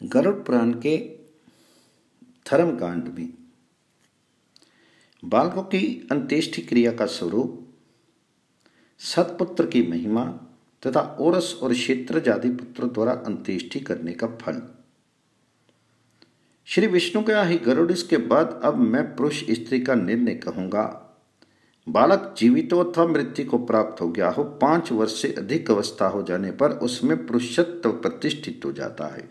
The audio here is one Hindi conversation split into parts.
गरुड़ पुराण के धर्म कांड में बालकों की अंत्येष्टि क्रिया का स्वरूप, सतपुत्र की महिमा तथा ओरस और क्षेत्रज आदि पुत्रों द्वारा अंत्येष्टि करने का फल। श्री विष्णु का ही गरुड़, इसके बाद अब मैं पुरुष स्त्री का निर्णय कहूंगा। बालक जीवित हो अथवा मृत्यु को प्राप्त हो गया हो, 5 वर्ष से अधिक अवस्था हो जाने पर उसमें पुरुषत्व प्रतिष्ठित हो जाता है।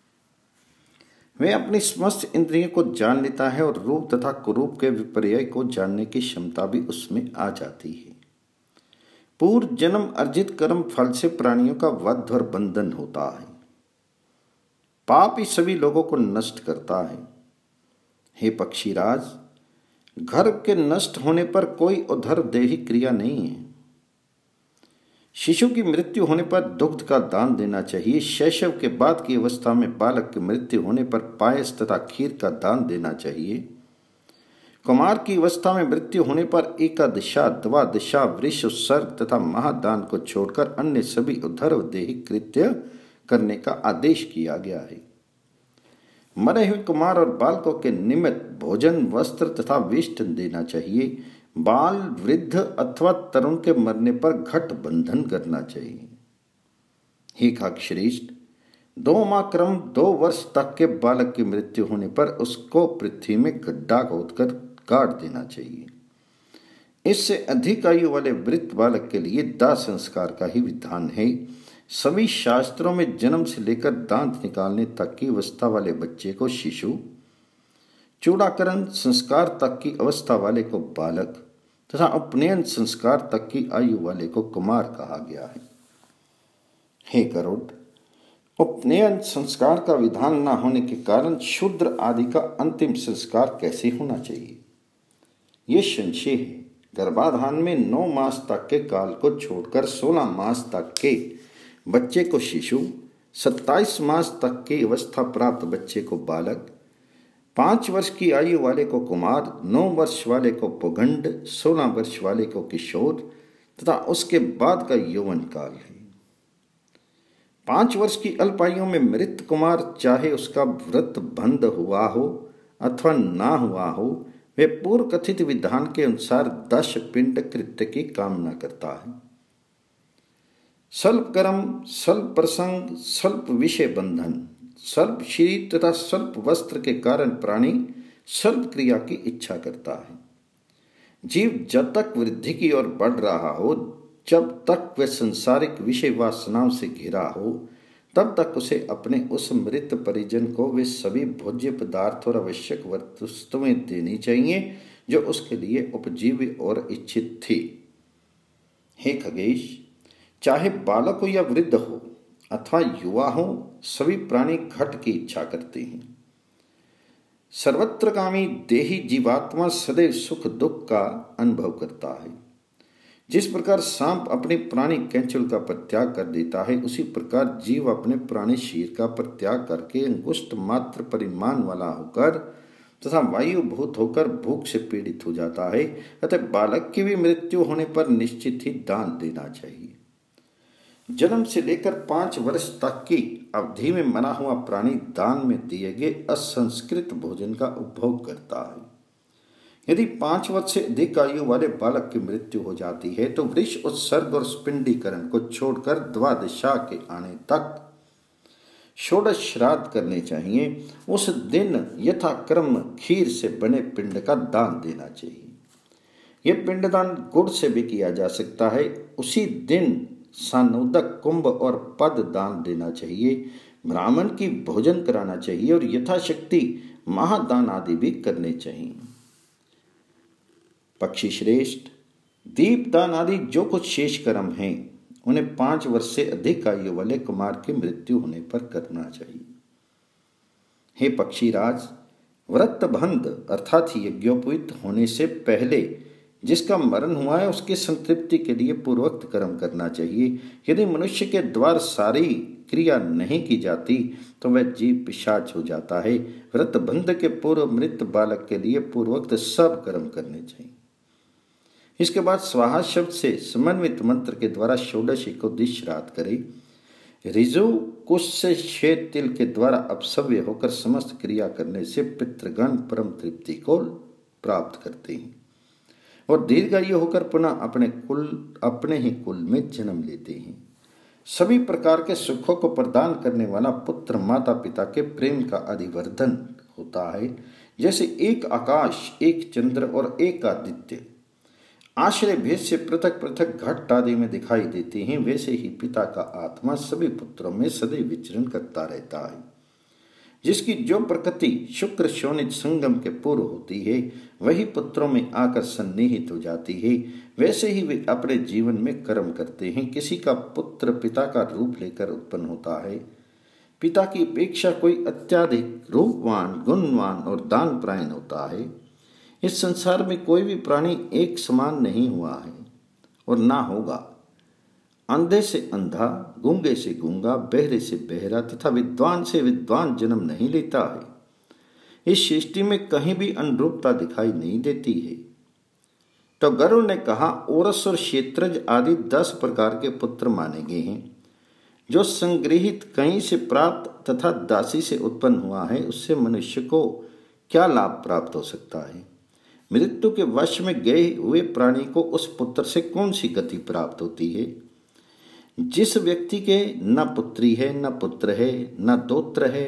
वह अपनी समस्त इंद्रियों को जान लेता है और रूप तथा कुरूप के विपर्य को जानने की क्षमता भी उसमें आ जाती है। पूर्व जन्म अर्जित कर्म फल से प्राणियों का वध और बंधन होता है। पाप ही सभी लोगों को नष्ट करता है। हे पक्षीराज, घर के नष्ट होने पर कोई उधर देही क्रिया नहीं है। शिशु की मृत्यु होने पर दुग्ध का दान देना चाहिए। शैशव के बाद की अवस्था में बालक की मृत्यु होने पर पायस तथा खीर का दान देना चाहिए। कुमार की अवस्था में मृत्यु होने पर एकादशा, द्वादशा, वृष, सर्ग तथा महादान को छोड़कर अन्य सभी उधर्व देही कृत्य करने का आदेश किया गया है। मरे हुए कुमार और बालकों के निमित्त भोजन, वस्त्र तथा वेष्टन देना चाहिए। बाल, वृद्ध अथवा तरुण के मरने पर घट बंधन करना चाहिए। हे काकश्रेष्ठ, 2 माह क्रम 2 वर्ष तक के बालक की मृत्यु होने पर उसको पृथ्वी में गड्ढा खोदकर गाड़ देना चाहिए। इससे अधिक आयु वाले वृद्ध बालक के लिए दाह संस्कार का ही विधान है। सभी शास्त्रों में जन्म से लेकर दांत निकालने तक की अवस्था वाले बच्चे को शिशु, चूड़ाकरण संस्कार तक की अवस्था वाले को बालक तथा उपनयन संस्कार तक की आयु वाले को कुमार कहा गया है। हे गरुड़, उपनयन संस्कार का विधान न होने के कारण शूद्र आदि का अंतिम संस्कार कैसे होना चाहिए, ये संशय है। गर्भाधान में 9 मास तक के काल को छोड़कर 16 मास तक के बच्चे को शिशु, 27 मास तक की अवस्था प्राप्त बच्चे को बालक, 5 वर्ष की आयु वाले को कुमार, 9 वर्ष वाले को पुगंड, 16 वर्ष वाले को किशोर तथा उसके बाद का यौवन काल है। 5 वर्ष की अल्पायु में मृत कुमार, चाहे उसका व्रत बंद हुआ हो अथवा ना हुआ हो, वे पूर्व कथित विधान के अनुसार 10 पिंड कृत्य की कामना करता है। स्वल्प कर्म, स्वल्प प्रसंग, स्वल्प विषय बंधन, स्वल्प शरीर तथा स्वल्प वस्त्र के कारण प्राणी स्वल्प क्रिया की इच्छा करता है। जीव जब तक वृद्धि की ओर बढ़ रहा हो, जब तक वह संसारिक विषय वासनाओं से घिरा हो, तब तक उसे अपने उस मृत परिजन को वे सभी भोज्य पदार्थ और आवश्यक वस्तुएं देनी चाहिए जो उसके लिए उपजीव्य और इच्छित थी। हे खगेश, चाहे बालक हो या वृद्ध हो अथवा युवा हो, सभी प्राणी घट की इच्छा करते हैं। सर्वत्रगामी देही जीवात्मा सदैव सुख दुख का अनुभव करता है। जिस प्रकार सांप अपने प्राणी कैंचुल का परित्याग कर देता है, उसी प्रकार जीव अपने प्राणी शीर का परित्याग करके अंगुष्ठ मात्र परिमाण वाला होकर तथा वायु भूत होकर भूख से पीड़ित हो जाता है। अतः बालक की भी मृत्यु होने पर निश्चित ही दान देना चाहिए। जन्म से लेकर 5 वर्ष तक की अवधि में मरा हुआ प्राणी दान में दिए गए असंस्कृत भोजन का उपभोग करता है। यदि 5 वर्ष से अधिक आयु वाले बालक की मृत्यु हो जाती है तो वृष, उत्सर्ग और स्पिंडीकरण को छोड़कर द्वादशा के आने तक षोडश श्राद्ध करने चाहिए। उस दिन यथाक्रम खीर से बने पिंड का दान देना चाहिए। यह पिंडदान गुड़ से भी किया जा सकता है। उसी दिन सानोदक, कुंभ और पद दान देना चाहिए। ब्राह्मण की भोजन कराना चाहिए और यथाशक्ति महादान आदि भी करने चाहिए। पक्षी श्रेष्ठ, दीपदान आदि जो कुछ शेष कर्म हैं, उन्हें 5 वर्ष से अधिक आयु वाले कुमार की मृत्यु होने पर करना चाहिए। हे पक्षीराज, व्रतबंध अर्थात यज्ञोपवीत होने से पहले जिसका मरण हुआ है, उसकी संतृप्ति के लिए पूर्वोक्त कर्म करना चाहिए। यदि मनुष्य के द्वार सारी क्रिया नहीं की जाती तो वह जीव पिशाच हो जाता है। व्रतबंध के पूर्व मृत बालक के लिए पूर्वोक्त सब कर्म करने चाहिए। इसके बाद स्वाहा शब्द से समन्वित मंत्र के द्वारा षोडशी को दिश्राद्ध करे। ऋजु कुश से श्वेत तिल के द्वारा अपसव्य होकर समस्त क्रिया करने से पितृगण परम तृप्ति को प्राप्त करते हैं और दीर्घायु होकर पुनः अपने ही कुल में जन्म लेते हैं। सभी प्रकार के सुखों को प्रदान करने वाला पुत्र माता पिता के प्रेम का अधिवर्धन होता है। जैसे एक आकाश, एक चंद्र और एक आदित्य आश्रय भेद से पृथक पृथक घट आदि में दिखाई देते हैं, वैसे ही पिता का आत्मा सभी पुत्रों में सदैव विचरण करता रहता है। जिसकी जो प्रकृति शुक्र शोणित संगम के पूर्व होती है, वही पुत्रों में आकर सन्निहित हो जाती है। वैसे ही वे अपने जीवन में कर्म करते हैं। किसी का पुत्र पिता का रूप लेकर उत्पन्न होता है। पिता की अपेक्षा कोई अत्याधिक रूपवान, गुणवान और दानपरायण होता है। इस संसार में कोई भी प्राणी एक समान नहीं हुआ है और ना होगा। अंधे से अंधा, गूंगे से गूंगा, बहरे से बहरा तथा विद्वान से विद्वान जन्म नहीं लेता है। इस सृष्टि में कहीं भी अनुरूपता दिखाई नहीं देती है। तो गरुड़ ने कहा, ओरस और क्षेत्रज आदि 10 प्रकार के पुत्र माने गए हैं। जो संगृहित कहीं से प्राप्त तथा दासी से उत्पन्न हुआ है, उससे मनुष्य को क्या लाभ प्राप्त हो सकता है? मृत्यु के वश में गए हुए प्राणी को उस पुत्र से कौन सी गति प्राप्त होती है? जिस व्यक्ति के न पुत्री है, न पुत्र है, न दोत्र है,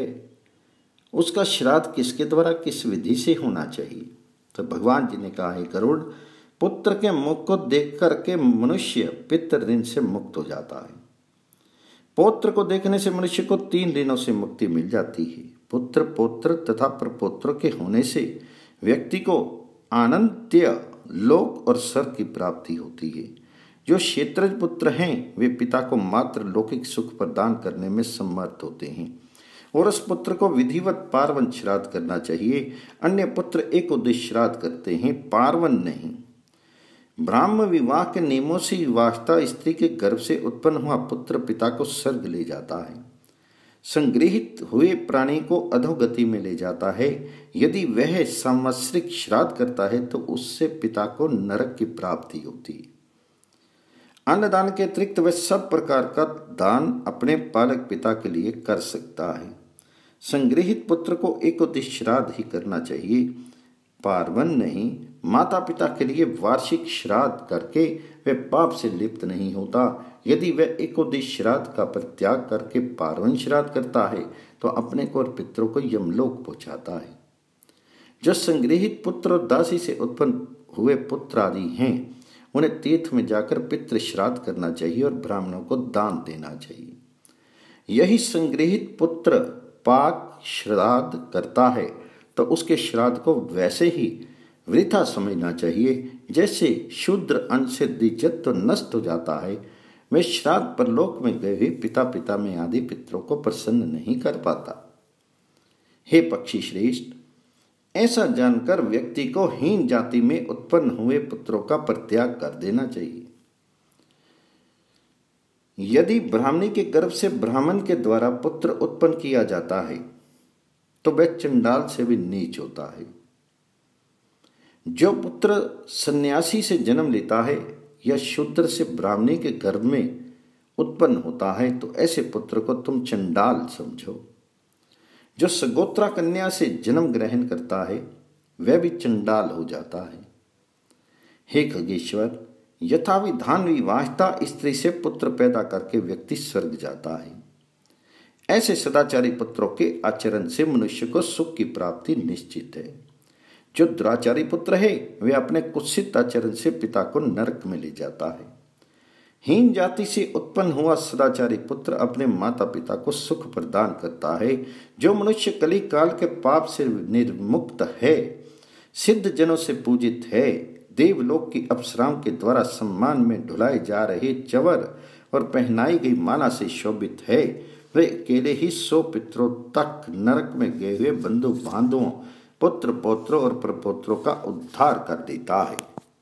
उसका श्राद्ध किसके द्वारा, किस विधि से होना चाहिए? तो भगवान जी ने कहा है, गरुड़, पुत्र के मुख को देख करके मनुष्य पितृ ऋण से मुक्त हो जाता है। पौत्र को देखने से मनुष्य को 3 ऋणों से मुक्ति मिल जाती है। पुत्र, पौत्र तथा प्रपौत्र के होने से व्यक्ति को अनंत्य लोक और स्वर्ग की प्राप्ति होती है। जो क्षेत्रज पुत्र हैं, वे पिता को मात्र लौकिक सुख प्रदान करने में समर्थ होते हैं और उस पुत्र को विधिवत पार्वन श्राद्ध करना चाहिए। अन्य पुत्र एक उद्देश्य श्राद्ध करते हैं, पार्वन नहीं। ब्राह्म विवाह के नियमों से विवाहिता स्त्री के गर्भ से उत्पन्न हुआ पुत्र पिता को स्वर्ग ले जाता है। संगृहित हुए प्राणी को अधोगति में ले जाता है। यदि वह संवत्सरिक श्राद्ध करता है तो उससे पिता को नरक की प्राप्ति होती है। अन्नदान के अतिरिक्त वह सब प्रकार का दान अपने पालक पिता के लिए कर सकता है। संगृहित पुत्र को एकोदिश श्राद्ध ही करना चाहिए, पार्वन नहीं। माता पिता के लिए वार्षिक श्राद्ध करके वह पाप से लिप्त नहीं होता। यदि वह एकोदिश श्राद्ध का परित्याग करके पार्वन श्राद्ध करता है तो अपने को और पितरों को यमलोक पहुंचाता है। जो संगृहित पुत्र और दासी से उत्पन्न हुए पुत्र आदि हैं, उन्हें तीर्थ में जाकर पितृ श्राद्ध करना चाहिए और ब्राह्मणों को दान देना चाहिए। यही संगृहित पुत्र पाक श्राद्ध करता है तो उसके श्राद्ध को वैसे ही वृथा समझना चाहिए। जैसे शूद्र अन्न से द्विजत्व नष्ट हो जाता है, वे श्राद्ध परलोक में गए हुए पिता में आदि पितरों को प्रसन्न नहीं कर पाता। हे पक्षी श्रेष्ठ, ऐसा जानकर व्यक्ति को हीन जाति में उत्पन्न हुए पुत्रों का परित्याग कर देना चाहिए। यदि ब्राह्मणी के गर्भ से ब्राह्मण के द्वारा पुत्र उत्पन्न किया जाता है तो वह चंडाल से भी नीच होता है। जो पुत्र सन्यासी से जन्म लेता है या शूद्र से ब्राह्मणी के गर्भ में उत्पन्न होता है तो ऐसे पुत्र को तुम चंडाल समझो। जो सगोत्रा कन्या से जन्म ग्रहण करता है वह भी चंडाल हो जाता है। हे खगेश्वर, यथाविधान विवाहिता स्त्री से पुत्र पैदा करके व्यक्ति स्वर्ग जाता है। ऐसे सदाचारी पुत्रों के आचरण से मनुष्य को सुख की प्राप्ति निश्चित है। जो दुराचारी पुत्र है वे अपने कुत्सित आचरण से पिता को नरक में ले जाता है। हीन जाति से उत्पन्न हुआ सदाचारी पुत्र अपने माता पिता को सुख प्रदान करता है। जो मनुष्य कली काल के पाप से निर्मुक्त है, सिद्ध जनों से पूजित है, देवलोक की अप्सराओं के द्वारा सम्मान में ढुलाए जा रहे चवर और पहनाई गई माला से शोभित है, वे अकेले ही 100 पितरों तक नरक में गए हुए बंधु बांधुओं, पुत्र पौत्रों और प्रपौत्रों का उद्धार कर देता है।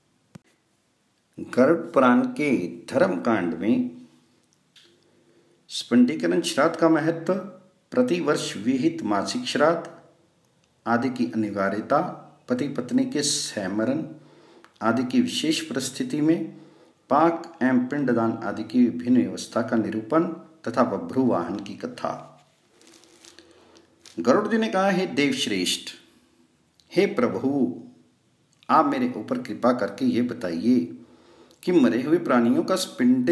गरुड़ पुराण के धर्म कांड में स्पंडीकरण श्राद्ध का महत्व, प्रतिवर्ष विहित मासिक श्राद्ध आदि की अनिवार्यता, पति पत्नी के सहमरण आदि की विशेष परिस्थिति में पाक एवं पिंडदान आदि की विभिन्न व्यवस्था का निरूपण तथा बभ्रू वाहन की कथा। गरुड़ जी ने कहा, हे देवश्रेष्ठ, हे प्रभु, आप मेरे ऊपर कृपा करके ये बताइए कि मरे हुए प्राणियों का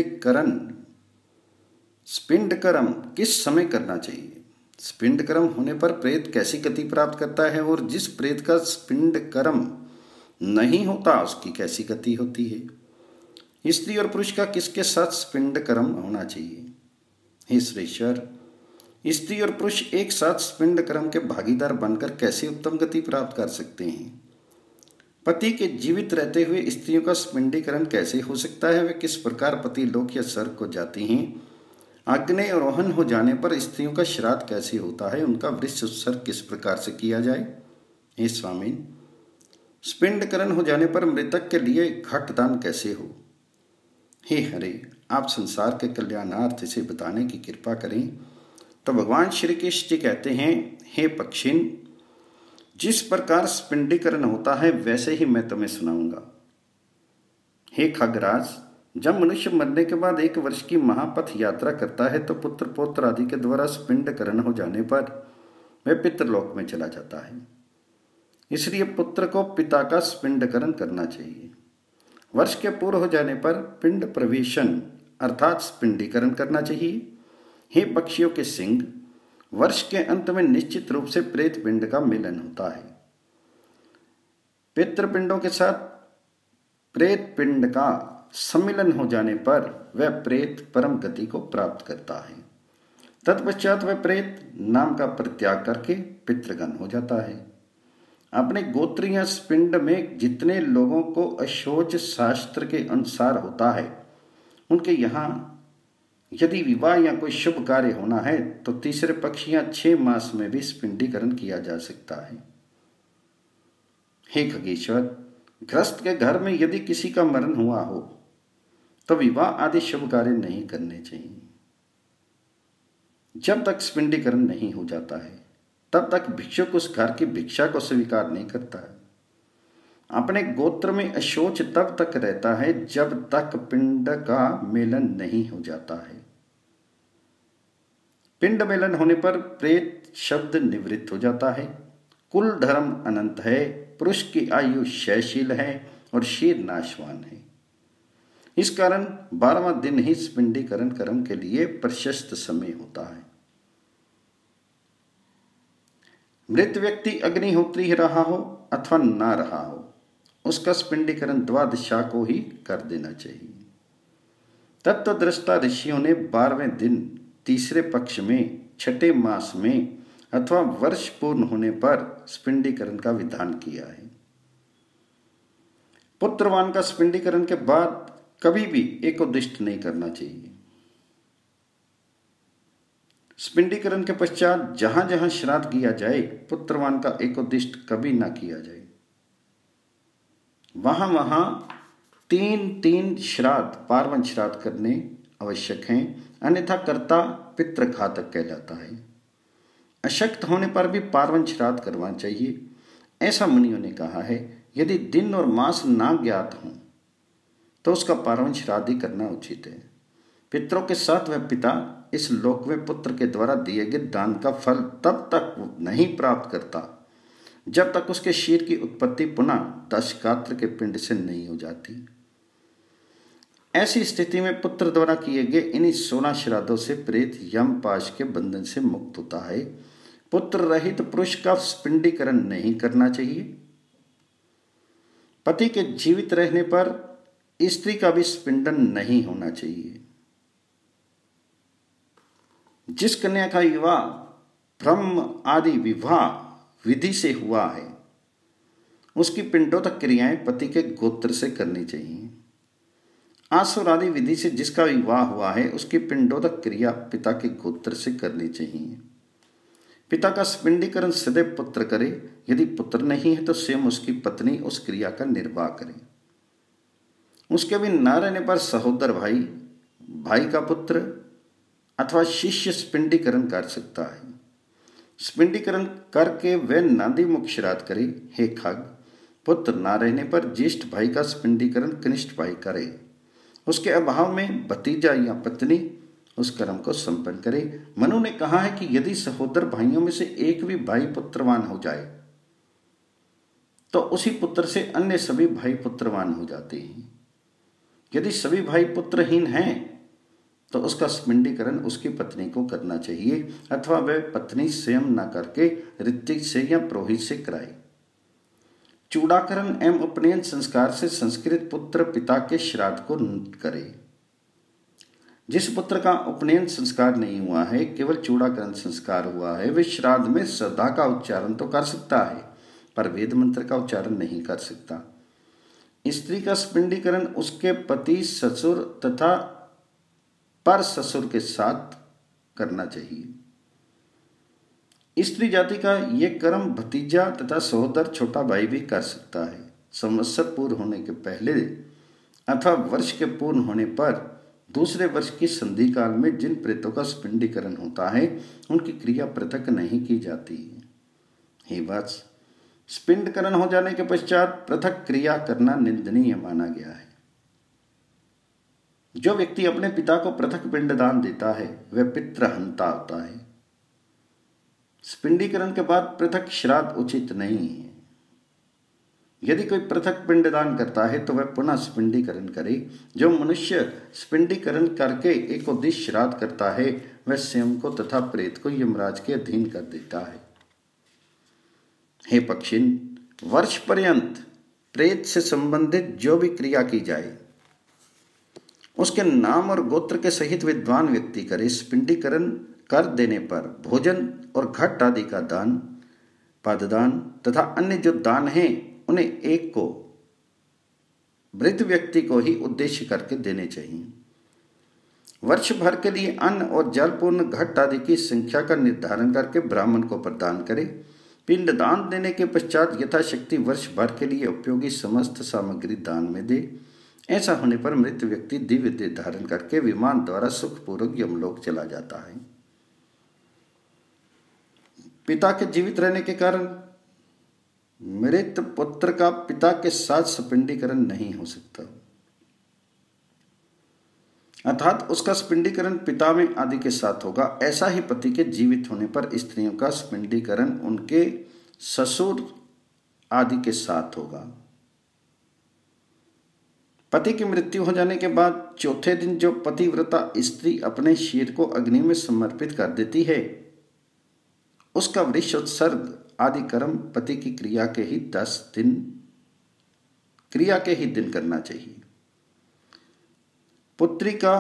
स्पिंडकर्म किस समय करना चाहिए। स्पिंडकर्म होने पर प्रेत कैसी गति प्राप्त करता है और जिस प्रेत का स्पिंडकर्म नहीं होता उसकी कैसी गति होती है। स्त्री और पुरुष का किसके साथ स्पिंडकर्म होना चाहिए। हे श्रेष्ठर, स्त्री और पुरुष एक साथ स्पिंडकर्म के भागीदार बनकर कैसे उत्तम गति प्राप्त कर सकते हैं। पति के जीवित रहते हुए स्त्रियों का स्पिंडीकरण कैसे हो सकता है। वे किस प्रकार पति लोक या स्वर्ग को जाती हैं। अग्नि आरोहण हो जाने पर स्त्रियों का श्राद्ध कैसे होता है। उनका वृक्ष उत्सर्ग किस प्रकार से किया जाए। हे स्वामी, स्पिंडकरण हो जाने पर मृतक के लिए घटदान कैसे हो। हे हरे, आप संसार के कल्याणार्थ इसे बताने की कृपा करें। तो भगवान श्री कृष्ण जी कहते हैं, हे पक्षिन, जिस प्रकार स्पिंडीकरण होता है वैसे ही मैं तुम्हें सुनाऊंगा। हे खगराज, जब मनुष्य मरने के बाद 1 वर्ष की महापथ यात्रा करता है तो पुत्र पौत्र आदि के द्वारा स्पिंडकरण हो जाने पर वह पितृलोक में चला जाता है। इसलिए पुत्र को पिता का स्पिंडकरण करना चाहिए। वर्ष के पूर्ण हो जाने पर पिंड प्रवेशन अर्थात स्पिंडीकरण करना चाहिए। हे पक्षियों के सिंह, वर्ष के अंत में निश्चित रूप से प्रेत पिंड का मिलन होता है। पितृपिंडों के साथ प्रेत पिंड का सम्मिलन हो जाने पर वह प्रेत परम गति को प्राप्त करता है। तत्पश्चात वह प्रेत नाम का परित्याग करके पितृगण हो जाता है। अपने गोत्रीय पिंड में जितने लोगों को अशोच शास्त्र के अनुसार होता है, उनके यहाँ यदि विवाह या कोई शुभ कार्य होना है तो तीसरे पक्ष या 6 मास में भी स्पिंडीकरण किया जा सकता है। हे खगेश्वर, गृहस्थ के घर में यदि किसी का मरण हुआ हो तो विवाह आदि शुभ कार्य नहीं करने चाहिए। जब तक स्पिंडीकरण नहीं हो जाता है तब तक भिक्षुक उस घर की भिक्षा को स्वीकार नहीं करता है। अपने गोत्र में अशोच तब तक रहता है जब तक पिंड का मेलन नहीं हो जाता है। पिंड मेलन होने पर प्रेत शब्द निवृत्त हो जाता है। कुल धर्म अनंत है, पुरुष की आयु क्षयशील है और शीर नाशवान है। इस कारण 12वां दिन ही स्पिंडीकरण कर्म के लिए प्रशस्त समय होता है। मृत व्यक्ति अग्निहोत्री रहा हो अथवा ना रहा हो, उसका स्पिंडीकरण द्वादशा को ही कर देना चाहिए। तत्वदृष्टा ऋषियों ने 12वें दिन तीसरे पक्ष में 6ठे मास में अथवा वर्ष पूर्ण होने पर स्पिंडीकरण का विधान किया है। पुत्रवान का स्पिंडीकरण के बाद कभी भी एकोदिष्ट नहीं करना चाहिए। स्पिंडीकरण के पश्चात जहां जहां श्राद्ध किया जाए, पुत्रवान का एकोदिष्ट कभी ना किया जाए। वहां वहां 3 श्राद्ध पार्वन श्राद्ध करने आवश्यक हैं, अन्यथा कर्ता पितृघातक कहलाता है। अशक्त होने पर भी पार्वन श्राद्ध करवाना चाहिए, ऐसा मुनियों ने कहा है। यदि दिन और मास ना ज्ञात हों तो उसका पार्वन श्राद्ध ही करना उचित है। पितरों के साथ वह पिता इस लोक में पुत्र के द्वारा दिए गए दान का फल तब तक नहीं प्राप्त करता जब तक उसके शीर की उत्पत्ति पुनः 10 गात्र के पिंड से नहीं हो जाती। ऐसी स्थिति में पुत्र द्वारा किए गए इन्हीं 16 श्राद्धों से प्रेत यमपाश के बंधन से मुक्त होता है। पुत्र रहित पुरुष का स्पिंडीकरण नहीं करना चाहिए। पति के जीवित रहने पर स्त्री का भी स्पिंडन नहीं होना चाहिए। जिस कन्या का विवाह ब्रह्म आदि विवाह विधि से हुआ है, उसकी पिंडोतक क्रियाएं पति के गोत्र से करनी चाहिए। आसुर आदि विधि से जिसका विवाह हुआ है, उसकी पिंडोतक क्रिया पिता के गोत्र से करनी चाहिए। पिता का स्पिंडीकरण सदैव पुत्र करे। यदि पुत्र नहीं है तो स्वयं उसकी पत्नी उस क्रिया का निर्वाह करे। उसके भी न रहने पर सहोदर भाई, भाई का पुत्र अथवा शिष्य स्पिंडीकरण कर सकता है। स्पिंडीकरण करके वह नांदी मुख श्राद्ध करे। हे खग, पुत्र ना रहने पर ज्येष्ठ भाई का स्पिंडीकरण कनिष्ठ भाई करे। उसके अभाव में भतीजा या पत्नी उस कर्म को संपन्न करे। मनु ने कहा है कि यदि सहोदर भाइयों में से एक भी भाई पुत्रवान हो जाए तो उसी पुत्र से अन्य सभी भाई पुत्रवान हो जाते हैं। यदि सभी भाई पुत्रहीन हैं तो उसका स्पिंडीकरण उसकी पत्नी को करना चाहिए, अथवा वह पत्नी स्वयं न करके ऋतिक से या पुरोहित से कराए। चूड़ाकरण एवं उपनयन संस्कार से संस्कृत पुत्र पिता के श्राद्ध को करे। जिस पुत्र का उपनयन संस्कार नहीं हुआ है, केवल चूड़ाकरण संस्कार हुआ है, वे श्राद्ध में श्रद्धा का उच्चारण तो कर सकता है पर वेद मंत्र का उच्चारण नहीं कर सकता। स्त्री का स्पिंडीकरण उसके पति, ससुर तथा पर ससुर के साथ करना चाहिए। स्त्री जाति का यह कर्म भतीजा तथा सहोदर छोटा भाई भी कर सकता है। संवत्सर पूर्ण होने के पहले अथवा वर्ष के पूर्ण होने पर दूसरे वर्ष की संधि काल में जिन प्रेतों का स्पिंडीकरण होता है उनकी क्रिया पृथक नहीं की जाती। हे वत्स, स्पिंडकरण हो जाने के पश्चात पृथक क्रिया करना निंदनीय माना गया है। जो व्यक्ति अपने पिता को पृथक पिंडदान देता है वह पितृहंता होता है। स्पिंडीकरण के बाद पृथक श्राद्ध उचित नहीं है। यदि कोई पृथक पिंडदान करता है तो वह पुनः स्पिंडीकरण करे। जो मनुष्य स्पिंडीकरण करके एक उद्देश्य श्राद्ध करता है वह स्वयं को तथा प्रेत को यमराज के अधीन कर देता है। हे पक्षिन, वर्ष पर्यंत प्रेत से संबंधित जो भी क्रिया की जाए उसके नाम और गोत्र के सहित विद्वान व्यक्ति करे। स्पिंडीकरण कर देने पर भोजन और घट आदि का दान, पाददान तथा अन्य जो दान हैं उन्हें एक को मृत व्यक्ति को ही उद्देश्य करके देने चाहिए। वर्ष भर के लिए अन्न और जलपूर्ण घट आदि की संख्या का निर्धारण करके ब्राह्मण को प्रदान करे। पिंडदान देने के पश्चात यथाशक्ति वर्ष भर के लिए उपयोगी समस्त सामग्री दान में दे। ऐसा होने पर मृत व्यक्ति दिव्य देह धारण करके विमान द्वारा सुखपूर्वक यमलोक चला जाता है। पिता के जीवित रहने के कारण मृत पुत्र का पिता के साथ स्पिंडीकरण नहीं हो सकता, अर्थात उसका स्पिंडीकरण पिता में आदि के साथ होगा। ऐसा ही पति के जीवित होने पर स्त्रियों का स्पिंडीकरण उनके ससुर आदि के साथ होगा। पति की मृत्यु हो जाने के बाद चौथे दिन जो पतिव्रता स्त्री अपने शरीर को अग्नि में समर्पित कर देती है उसका वृषोत्सर्ग आदि कर्म पति की क्रिया के ही 10 दिन करना चाहिए। पुत्री का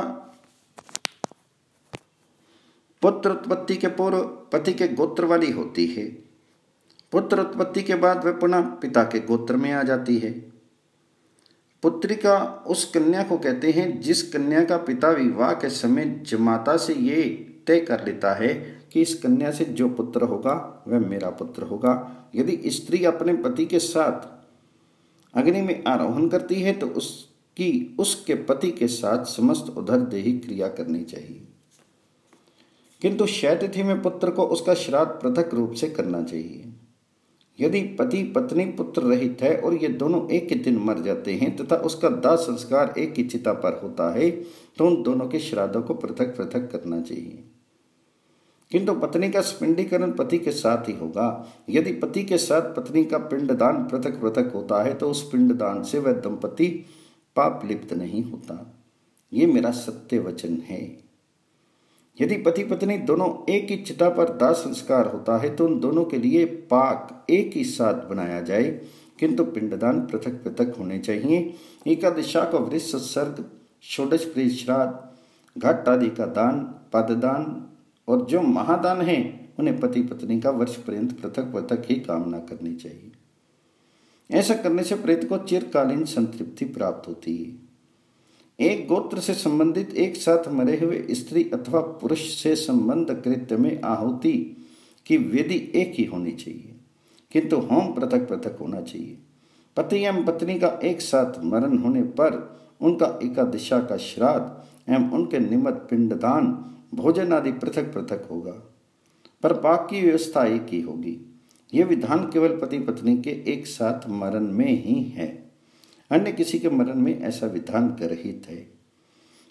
पुत्र उत्पत्ति के पूर्व पति के गोत्र वाली होती है। पुत्र उत्पत्ति के बाद वह पुनः पिता के गोत्र में आ जाती है। पुत्रिका उस कन्या को कहते हैं जिस कन्या का पिता विवाह के समय जमाता से ये तय कर लेता है कि इस कन्या से जो पुत्र होगा वह मेरा पुत्र होगा। यदि स्त्री अपने पति के साथ अग्नि में आरोहण करती है तो उसके पति के साथ समस्त उदरदेही क्रिया करनी चाहिए, किंतु शयतिथि में पुत्र को उसका श्राद्ध पृथक रूप से करना चाहिए। यदि पति पत्नी पुत्र रहित है और ये दोनों एक ही दिन मर जाते हैं तथा उसका दाह संस्कार एक ही चिता पर होता है तो उन दोनों के श्राद्धों को पृथक पृथक करना चाहिए, किंतु पत्नी का स्पिंडीकरण पति के साथ ही होगा। यदि पति के साथ पत्नी का पिंडदान पृथक पृथक होता है तो उस पिंडदान से वह दंपति पाप लिप्त नहीं होता। ये मेरा सत्य वचन है। यदि पति पत्नी दोनों एक ही चिता पर दाह संस्कार होता है तो उन दोनों के लिए पाक एक ही साथ बनाया जाए, किंतु पिंडदान पृथक पृथक होने चाहिए। एकादशा का वृषोत्सर्ग, षोडश प्रेत श्राद्ध, घट आदि का दान, पाददान और जो महादान है उन्हें पति पत्नी का वर्ष पर्यंत पृथक पृथक ही कामना करनी चाहिए। ऐसा करने से प्रेत को चिरकालीन संतृप्ति प्राप्त होती है। एक गोत्र से संबंधित एक साथ मरे हुए स्त्री अथवा पुरुष से संबंध कृत्य में आहुति की विधि एक ही होनी चाहिए, किंतु होम पृथक पृथक होना चाहिए। पति एवं पत्नी का एक साथ मरण होने पर उनका एकादशा का श्राद्ध एवं उनके निमित्त पिंडदान, भोजन आदि पृथक पृथक होगा, पर बाकी व्यवस्था एक ही होगी। यह विधान केवल पति पत्नी के एक साथ मरण में ही है, अन्य किसी के मरण में ऐसा विधान रहित है।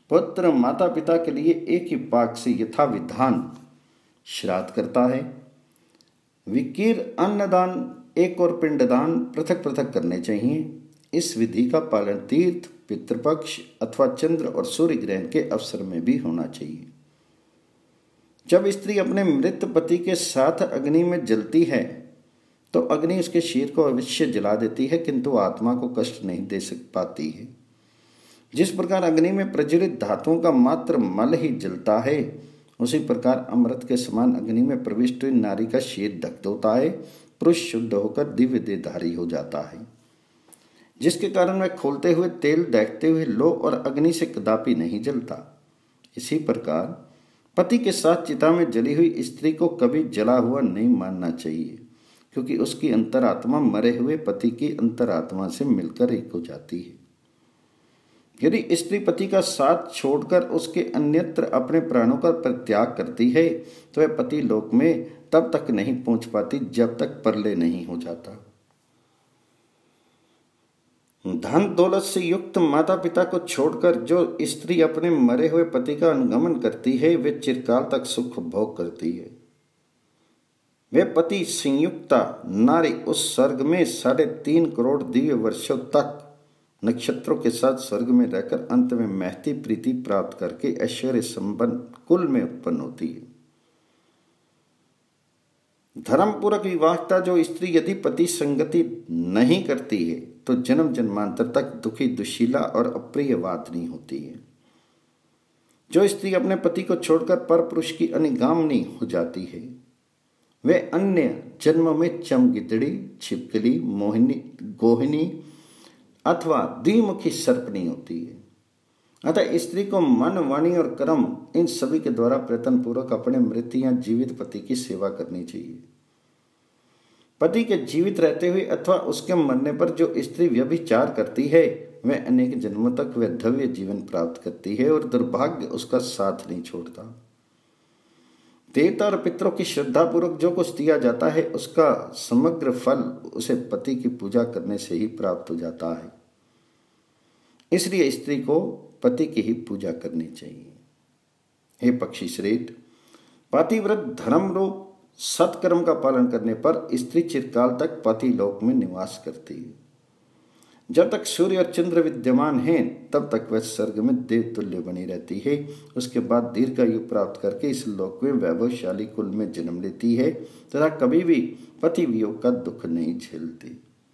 पुत्र माता पिता के लिए एक ही पाक से यथाविधान श्राद्ध करता है। विकीर अन्नदान एक और पिंडदान पृथक पृथक करने चाहिए। इस विधि का पालन तीर्थ, पितृपक्ष अथवा चंद्र और सूर्य ग्रहण के अवसर में भी होना चाहिए। जब स्त्री अपने मृत पति के साथ अग्नि में जलती है तो अग्नि उसके शरीर को अवश्य जला देती है, किंतु आत्मा को कष्ट नहीं दे पाती है। जिस प्रकार अग्नि में प्रज्वलित धातुओं का मात्र मल ही जलता है, उसी प्रकार अमृत के समान अग्नि में प्रविष्ट हुई नारी का शरीर दग्ध होता है, पुरुष शुद्ध होकर दिव्य देहधारी हो जाता है, जिसके कारण वह खोलते हुए तेल देखते हुए लो और अग्नि से कदापि नहीं जलता। इसी प्रकार पति के साथ चिता में जली हुई स्त्री को कभी जला हुआ नहीं मानना चाहिए, क्योंकि उसकी अंतरात्मा मरे हुए पति की अंतरात्मा से मिलकर एक हो जाती है। यदि स्त्री पति का साथ छोड़कर उसके अन्यत्र अपने प्राणों का परित्याग करती है तो वह पति लोक में तब तक नहीं पहुंच पाती जब तक परले नहीं हो जाता। धन दौलत से युक्त माता पिता को छोड़कर जो स्त्री अपने मरे हुए पति का अनुगमन करती है वे चिरकाल तक सुख भोग करती है। वे पति संयुक्ता नारी उस स्वर्ग में 3.5 करोड़ दिव्य वर्षों तक नक्षत्रों के साथ स्वर्ग में रहकर अंत में महती प्रीति प्राप्त करके ऐश्वर्य संपन्न कुल में उत्पन्न होती है। धर्मपूर्वक विवाहता जो स्त्री यदि पति संगति नहीं करती है तो जन्म जन्मांतर तक दुखी, दुशीला और अप्रिय वादनी होती है। जो स्त्री अपने पति को छोड़कर पर पुरुष की अनुगामिनी हो जाती है वे अन्य जन्म में चमगिदड़ी, छिपकली, मोहिनी, गोहिनी अथवा द्विमुखी सर्पनी होती है। अतः स्त्री को मन, वाणी और कर्म इन सभी के द्वारा प्रयत्न पूर्वक अपने मृत या जीवित पति की सेवा करनी चाहिए। पति के जीवित रहते हुए अथवा उसके मरने पर जो स्त्री व्यभिचार करती है वह अनेक जन्मों तक वैधव्य जीवन प्राप्त करती है और दुर्भाग्य उसका साथ नहीं छोड़ता। देवता और पितरों की श्रद्धा पूर्वक जो कुछ दिया जाता है उसका समग्र फल उसे पति की पूजा करने से ही प्राप्त हो जाता है। इसलिए स्त्री को पति की ही पूजा करनी चाहिए। हे पक्षी श्रेष्ठ, पातिव्रत धर्म रूप सत्कर्म का पालन करने पर स्त्री चिरकाल तक पति लोक में निवास करती है। जब तक सूर्य और चंद्र विद्यमान हैं तब तक वह स्वर्ग में देवतुल्य बनी रहती है। उसके बाद दीर्घायु प्राप्त करके इस लोक में वैभवशाली कुल में जन्म लेती है तथा कभी भी पति वियोग का दुख नहीं झेलती।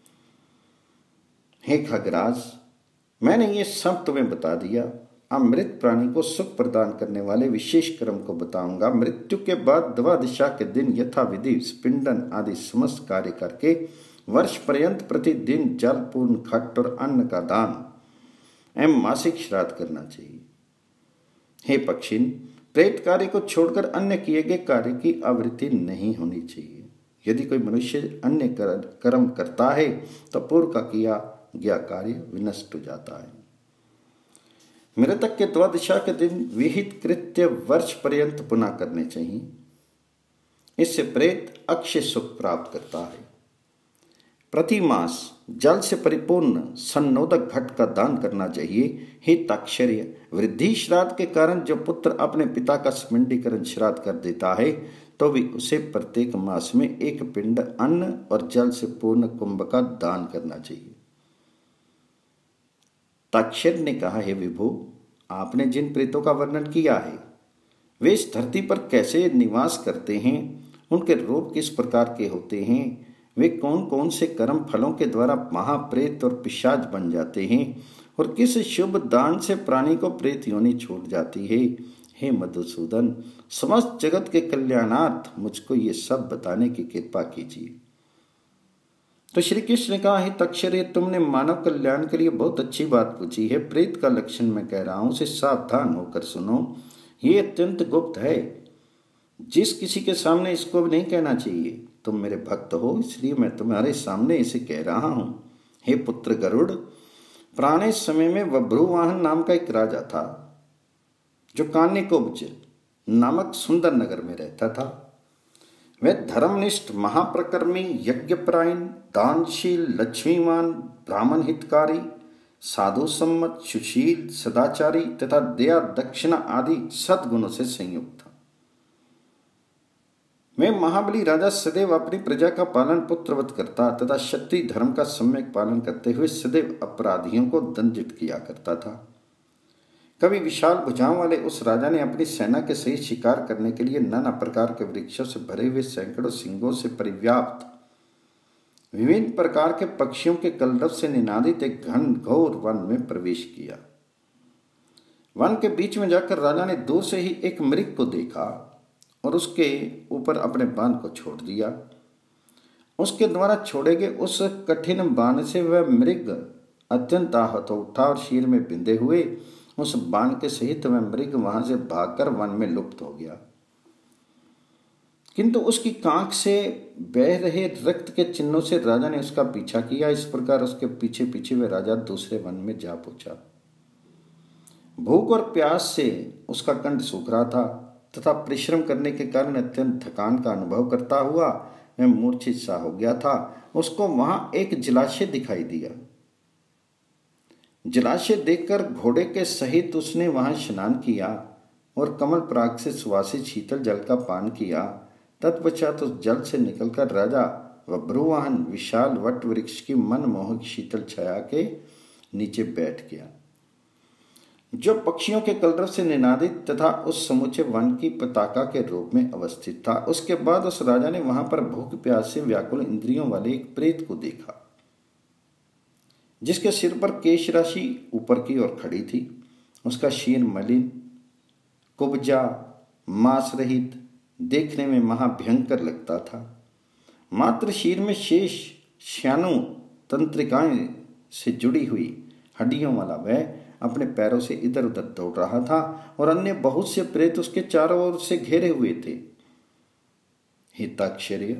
हे खगराज, मैंने ये सब तुम्हें बता दिया। अब मृत प्राणी को सुख प्रदान करने वाले विशेष कर्म को बताऊंगा। मृत्यु के बाद द्वादशा के दिन यथाविधि स्पिंडन आदि समस्त कार्य करके वर्ष पर्यंत प्रतिदिन जल, पूर्ण खट्ट और अन्न का दान एवं मासिक श्राद्ध करना चाहिए। हे पक्षिन, प्रेत कार्य को छोड़कर अन्य किए गए कार्य की आवृत्ति नहीं होनी चाहिए। यदि कोई मनुष्य अन्य कर्म करता है तो पूर्व का किया गया कार्य विनष्ट हो जाता है। मृतक के द्वादशा के दिन विहित कृत्य वर्ष पर्यंत पुनः करने चाहिए। इससे प्रेत अक्षय सुख प्राप्त करता है। प्रति मास जल से परिपूर्ण सन्नोदक घट का दान करना चाहिए। हे ताक्षर्य, वृद्धि श्राद्ध के कारण जो पुत्र अपने पिता का स्पिंडीकरण श्राद्ध कर देता है तो भी उसे प्रत्येक मास में एक पिंड अन्न और जल से पूर्ण कुंभ का दान करना चाहिए। ताक्षर ने कहा, हे विभु, आपने जिन प्रेतों का वर्णन किया है वे इस धरती पर कैसे निवास करते हैं, उनके रूप किस प्रकार के होते हैं, वे कौन कौन से कर्म फलों के द्वारा महाप्रेत और पिशाच बन जाते हैं और किस शुभ दान से प्राणी को प्रेत योनि छूट जाती है। हे मधुसूदन, समस्त जगत के कल्याणार्थ मुझको ये सब बताने की कृपा कीजिए। तो श्री कृष्ण ने कहा, हे तक्षर्य, तुमने मानव कल्याण के लिए बहुत अच्छी बात पूछी है। प्रेत का लक्षण मैं कह रहा हूं, उसे सावधान होकर सुनो। ये अत्यंत गुप्त है, जिस किसी के सामने इसको भी नहीं कहना चाहिए। तुम मेरे भक्त हो, इसलिए मैं तुम्हारे सामने इसे कह रहा हूं। हे पुत्र गरुड़, पुराने समय में बभ्रुवाहन नाम का एक राजा था जो कान्यकुब्ज नामक सुंदर नगर में रहता था। वह धर्मनिष्ठ, महाप्रकर्मी, यज्ञपरायण, दानशील, लक्ष्मीवान, ब्राह्मण हितकारी, साधु सम्मत, सुशील, सदाचारी तथा दया दक्षिणा आदि सद्गुणों से संयुक्त था। मैं महाबली राजा सदैव अपनी प्रजा का पालन पुत्रवत करता तथा क्षत्रिय धर्म का सम्यक पालन करते हुए सदैव अपराधियों को दंडित किया करता था। कभी विशाल भुजाओं वाले उस राजा ने अपनी सेना के सहित शिकार करने के लिए नाना प्रकार के वृक्षों से भरे हुए सैकड़ों सिंगों से परिव्याप्त विभिन्न प्रकार के पक्षियों के कलरव से निनादित एक घन घोर वन में प्रवेश किया। वन के बीच में जाकर राजा ने दूर से ही एक मृग को देखा और उसके ऊपर अपने बाण को छोड़ दिया। उसके द्वारा छोड़े गए उस कठिन बाण से वह मृग अत्यंत आहत हो उठा और शीर में बिंधे हुए उस बाण के सहित वह मृग वहां से भागकर वन में लुप्त हो गया। किंतु उसकी कांख से बह रहे रक्त के चिन्हों से राजा ने उसका पीछा किया। इस प्रकार उसके पीछे पीछे वह राजा दूसरे वन में जा पहुंचा। भूख और प्यास से उसका कंठ सूख रहा था तथा परिश्रम करने के कारण अत्यंत थकान का अनुभव करता हुआ वह मूर्छित सा हो गया था। उसको वहां एक जलाशय दिखाई दिया। जलाशय देखकर घोड़े के सहित उसने वहां स्नान किया और कमल पराग से सुवासित शीतल जल का पान किया। तत्पश्चात उस जल से निकलकर राजा बभ्रुवाहन विशाल वट वृक्ष की मनमोहक शीतल छाया के नीचे बैठ गया, जो पक्षियों के कलरव से निनादित तथा उस समूचे वन की पताका के रूप में अवस्थित था। उसके बाद उस राजा ने वहां पर भूख प्यास से व्याकुल इंद्रियों वाले एक प्रेत को देखा, जिसके सिर पर केश राशि ऊपर की ओर खड़ी थी। उसका शीर मलिन, कुब्जा, मांस रहित, देखने में महाभयंकर लगता था। मात्र शीर में शेष श्यानु तंत्रिकाएं से जुड़ी हुई हड्डियों वाला वह अपने पैरों से इधर उधर दौड़ रहा था और अन्य बहुत से प्रेत उसके चारों ओर से घेरे हुए थे। हिताक्षर्य।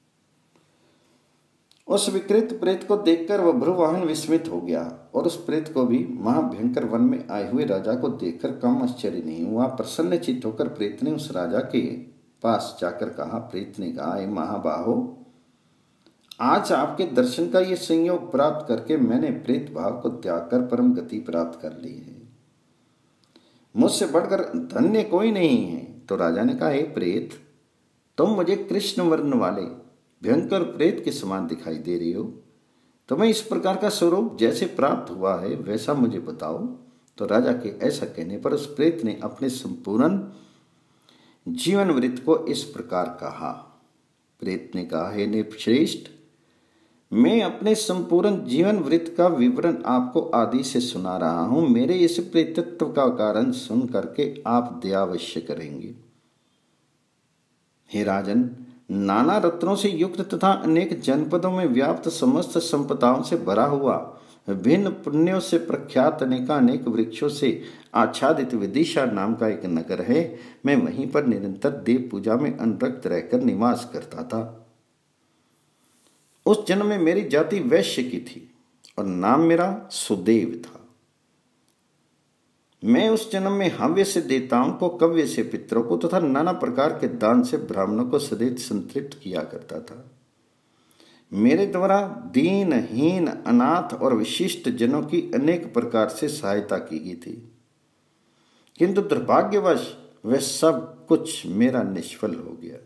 उस विकृत प्रेत को देखकर वह बभ्रुवाहन विस्मित हो गया और उस प्रेत को भी महाभयंकर वन में आए हुए राजा को देखकर कम आश्चर्य नहीं हुआ। प्रसन्नचित्त होकर प्रेत ने उस राजा के पास जाकर कहा, प्रेत ने कहा, हे महाबाहो, आज आपके दर्शन का ये संयोग प्राप्त करके मैंने प्रेत भाव को त्याग कर परम गति प्राप्त कर ली है। मुझसे बढ़कर धन्य कोई नहीं है। तो राजा ने कहा, हे प्रेत, तुम मुझे कृष्ण वर्ण वाले भयंकर प्रेत के समान दिखाई दे रही हो। तुम्हें इस प्रकार का स्वरूप जैसे प्राप्त हुआ है वैसा मुझे बताओ। तो राजा के ऐसा कहने पर उस प्रेत ने अपने संपूर्ण जीवन वृत्त को इस प्रकार कहा। प्रेत ने कहा, हे नृपश्रेष्ठ, मैं अपने संपूर्ण जीवन वृत्त का विवरण आपको आदि से सुना रहा हूं। मेरे इस प्रेतत्व का कारण सुन करके आप दया अवश्य करेंगे। हे राजन, नाना रत्नों से युक्त तथा अनेक जनपदों में व्याप्त समस्त संपदाओं से भरा हुआ विभिन्न पुण्यों से प्रख्यात अनेक वृक्षों से आच्छादित विदिशा नाम का एक नगर है। मैं वहीं पर निरंतर देव पूजा में अनुरक्त रहकर निवास करता था। उस जन्म में मेरी जाति वैश्य की थी और नाम मेरा सुदेव था। मैं उस जन्म में हव्य से देवताओं को, कव्य से पितरों को तथा नाना प्रकार के दान से ब्राह्मणों को सदैव संतृप्त किया करता था। मेरे द्वारा दीनहीन, अनाथ और विशिष्ट जनों की अनेक प्रकार से सहायता की गई थी, किंतु दुर्भाग्यवश वह सब कुछ मेरा निष्फल हो गया।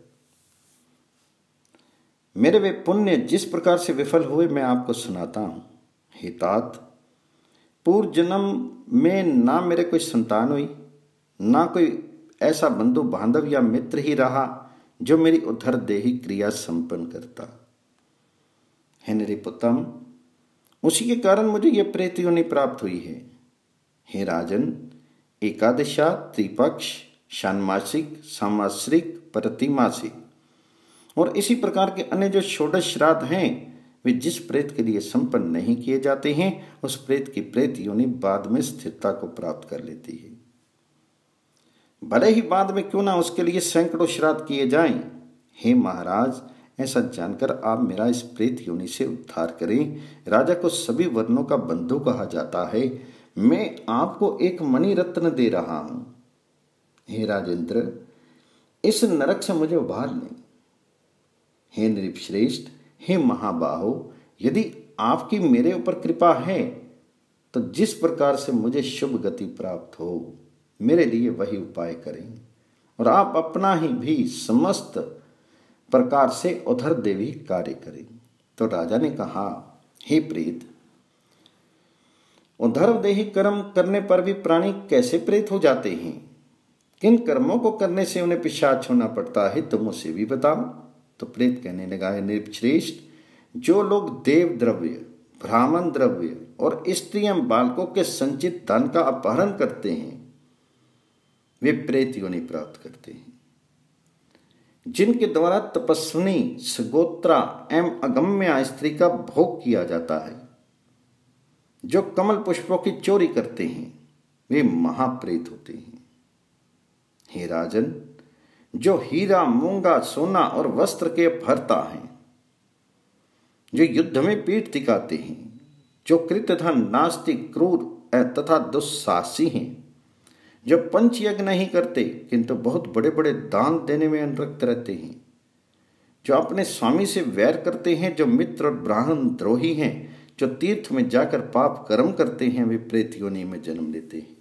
मेरे वे पुण्य जिस प्रकार से विफल हुए मैं आपको सुनाता हूं। हे तात, पूर्व जन्म में ना मेरे कोई संतान हुई, ना कोई ऐसा बंधु बांधव या मित्र ही रहा जो मेरी उधर देही क्रिया संपन्न करता। हे नृपोत्तम, उसी के कारण मुझे यह प्रेत योनि प्राप्त हुई है। हे राजन, एकादशा, त्रिपक्ष, षाण्मासिक, सामाश्रिक, प्रतिमासिक और इसी प्रकार के अन्य जो षोडश श्राद्ध हैं, वे जिस प्रेत के लिए संपन्न नहीं किए जाते हैं, उस प्रेत की प्रेत योनि बाद में स्थिरता को प्राप्त कर लेती है। भले ही बाद में क्यों ना उसके लिए सैकड़ों श्राद्ध किए जाएं। हे महाराज, ऐसा जानकर आप मेरा इस प्रेत योनि से उद्धार करें। राजा को सभी वर्णों का बंधु कहा जाता है। मैं आपको एक मणि रत्न दे रहा हूं। हे राजेंद्र, इस नरक से मुझे उबार लें। हे नृपश्रेष्ठ, हे महाबाहो, यदि आपकी मेरे ऊपर कृपा है तो जिस प्रकार से मुझे शुभ गति प्राप्त हो मेरे लिए वही उपाय करें, और आप अपना ही भी समस्त प्रकार से उधर देवी कार्य करें। तो राजा ने कहा, हे प्रेत, उधर देही कर्म करने पर भी प्राणी कैसे प्रेत हो जाते हैं? किन कर्मों को करने से उन्हें पिशाच होना पड़ता है, तुम उसे भी बताओ। तो प्रेत कहने लगा, है नृपश्रेष्ठ, जो लोग देव द्रव्य, ब्राह्मण द्रव्य और स्त्री एवं बालकों के संचित धन का अपहरण करते हैं वे प्रेत योनि प्राप्त करते हैं। जिनके द्वारा तपस्विनी, सगोत्रा एवं अगम्या स्त्री का भोग किया जाता है, जो कमल पुष्पों की चोरी करते हैं वे महाप्रेत होते हैं। हे राजन, जो हीरा, मूंगा, सोना और वस्त्र के भरता हैं, जो युद्ध में पीठ दिखाते हैं, जो कृतधन, नास्तिक, क्रूर तथा दुस्साहसी हैं, जो पंच यज्ञ नहीं करते किंतु बहुत बड़े बड़े दान देने में अनुरक्त रहते हैं, जो अपने स्वामी से वैर करते हैं, जो मित्र और ब्राह्मण द्रोही हैं, जो तीर्थ में जाकर पाप कर्म करते हैं, वे प्रेत योनि में जन्म लेते हैं।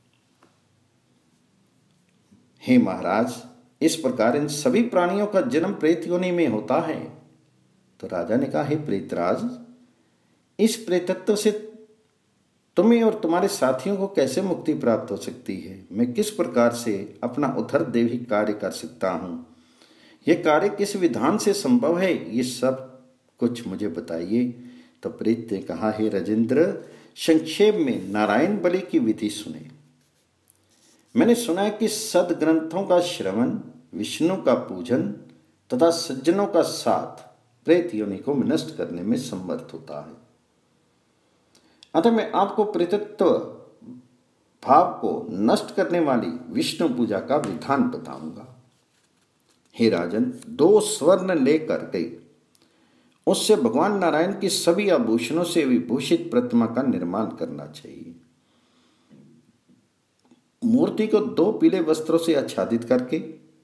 हे महाराज, इस प्रकार इन सभी प्राणियों का जन्म प्रेत योनि में होता है। तो राजा ने कहा, हे प्रेतराज, इस प्रेतत्व से तुम्हें और तुम्हारे साथियों को कैसे मुक्ति प्राप्त हो सकती है? मैं किस प्रकार से अपना उधर देवी कार्य कर सकता हूं? यह कार्य किस विधान से संभव है? ये सब कुछ मुझे बताइए। तो प्रेत ने कहा, हे राजेंद्र, संक्षेप में नारायण बलि की विधि सुने। मैंने सुना है कि सदग्रंथों का श्रवण, विष्णु का पूजन तथा सज्जनों का साथ प्रेत योनि को नष्ट करने में समर्थ होता है। अतः मैं आपको प्रेतत्व भाव को नष्ट करने वाली विष्णु पूजा का विधान बताऊंगा। हे राजन, 2 स्वर्ण लेकर गई उससे भगवान नारायण की सभी आभूषणों से विभूषित प्रतिमा का निर्माण करना चाहिए। मूर्ति को 2 पीले वस्त्रों से आच्छादित करके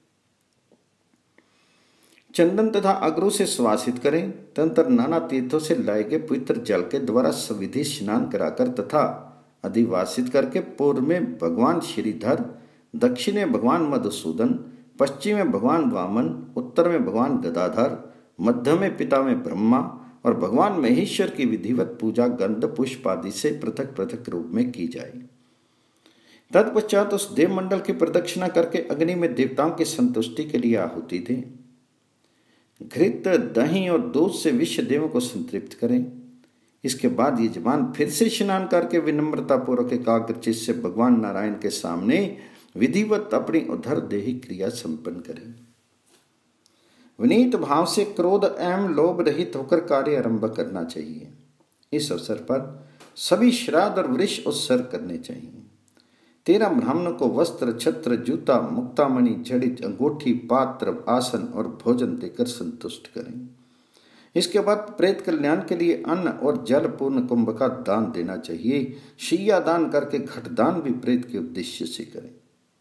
चंदन तथा अगरू से सुवासित करें। तंत्र नाना तीर्थों से लाए गए पवित्र जल के द्वारा सविधि स्नान कराकर तथा अधिवासित करके पूर्व में भगवान श्रीधर, दक्षिण में भगवान मधुसूदन, पश्चिम में भगवान वामन, उत्तर में भगवान गदाधर, मध्य में पिता में ब्रह्मा और भगवान महेश्वर की विधिवत पूजा गंध पुष्प आदि से पृथक पृथक रूप में की जाए। तत्पश्चात उस देव मंडल की प्रदक्षिणा करके अग्नि में देवताओं की संतुष्टि के लिए आहुति दें। घृत, दही और दूध से विश्व देवों को संतृप्त करें। इसके बाद यजमान फिर से स्नान करके विनम्रता पूर्वक एकाग्रचित से भगवान नारायण के सामने विधिवत अपनी उधर देही क्रिया संपन्न करें। विनीत भाव से क्रोध एवं लोभ रहित होकर कार्य आरंभ करना चाहिए। इस अवसर पर सभी श्राद्ध और वृक्ष उत्सर्ग करने चाहिए। 13 ब्राह्मणों को वस्त्र, छत्र, जूता, मुक्तामणि, जड़ित, अंगूठी, पात्र, आसन और भोजन देकर संतुष्ट करें। इसके बाद प्रेत कल्याण के लिए अन्न और जल पूर्ण कुंभ का दान देना चाहिए। शैया दान करके घट दान भी प्रेत के उद्देश्य से करें।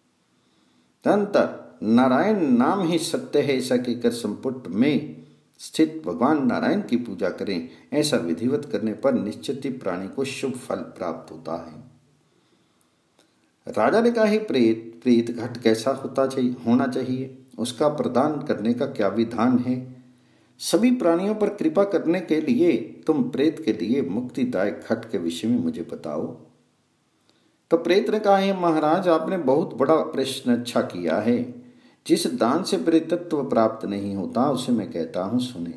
तदंतर नारायण नाम ही सत्य है ऐसा कहकर संपुट में स्थित भगवान नारायण की पूजा करें। ऐसा विधिवत करने पर निश्चित ही प्राणी को शुभ फल प्राप्त होता है। राजा ने कहा, हे प्रेत घट कैसा होना चाहिए? उसका प्रदान करने का क्या विधान है? सभी प्राणियों पर कृपा करने के लिए तुम प्रेत के लिए मुक्तिदायक घट के विषय में मुझे बताओ। तो प्रेत ने कहा, हे महाराज, आपने बहुत बड़ा प्रश्न अच्छा किया है। जिस दान से प्रेतत्व प्राप्त नहीं होता उसे मैं कहता हूं, सुने।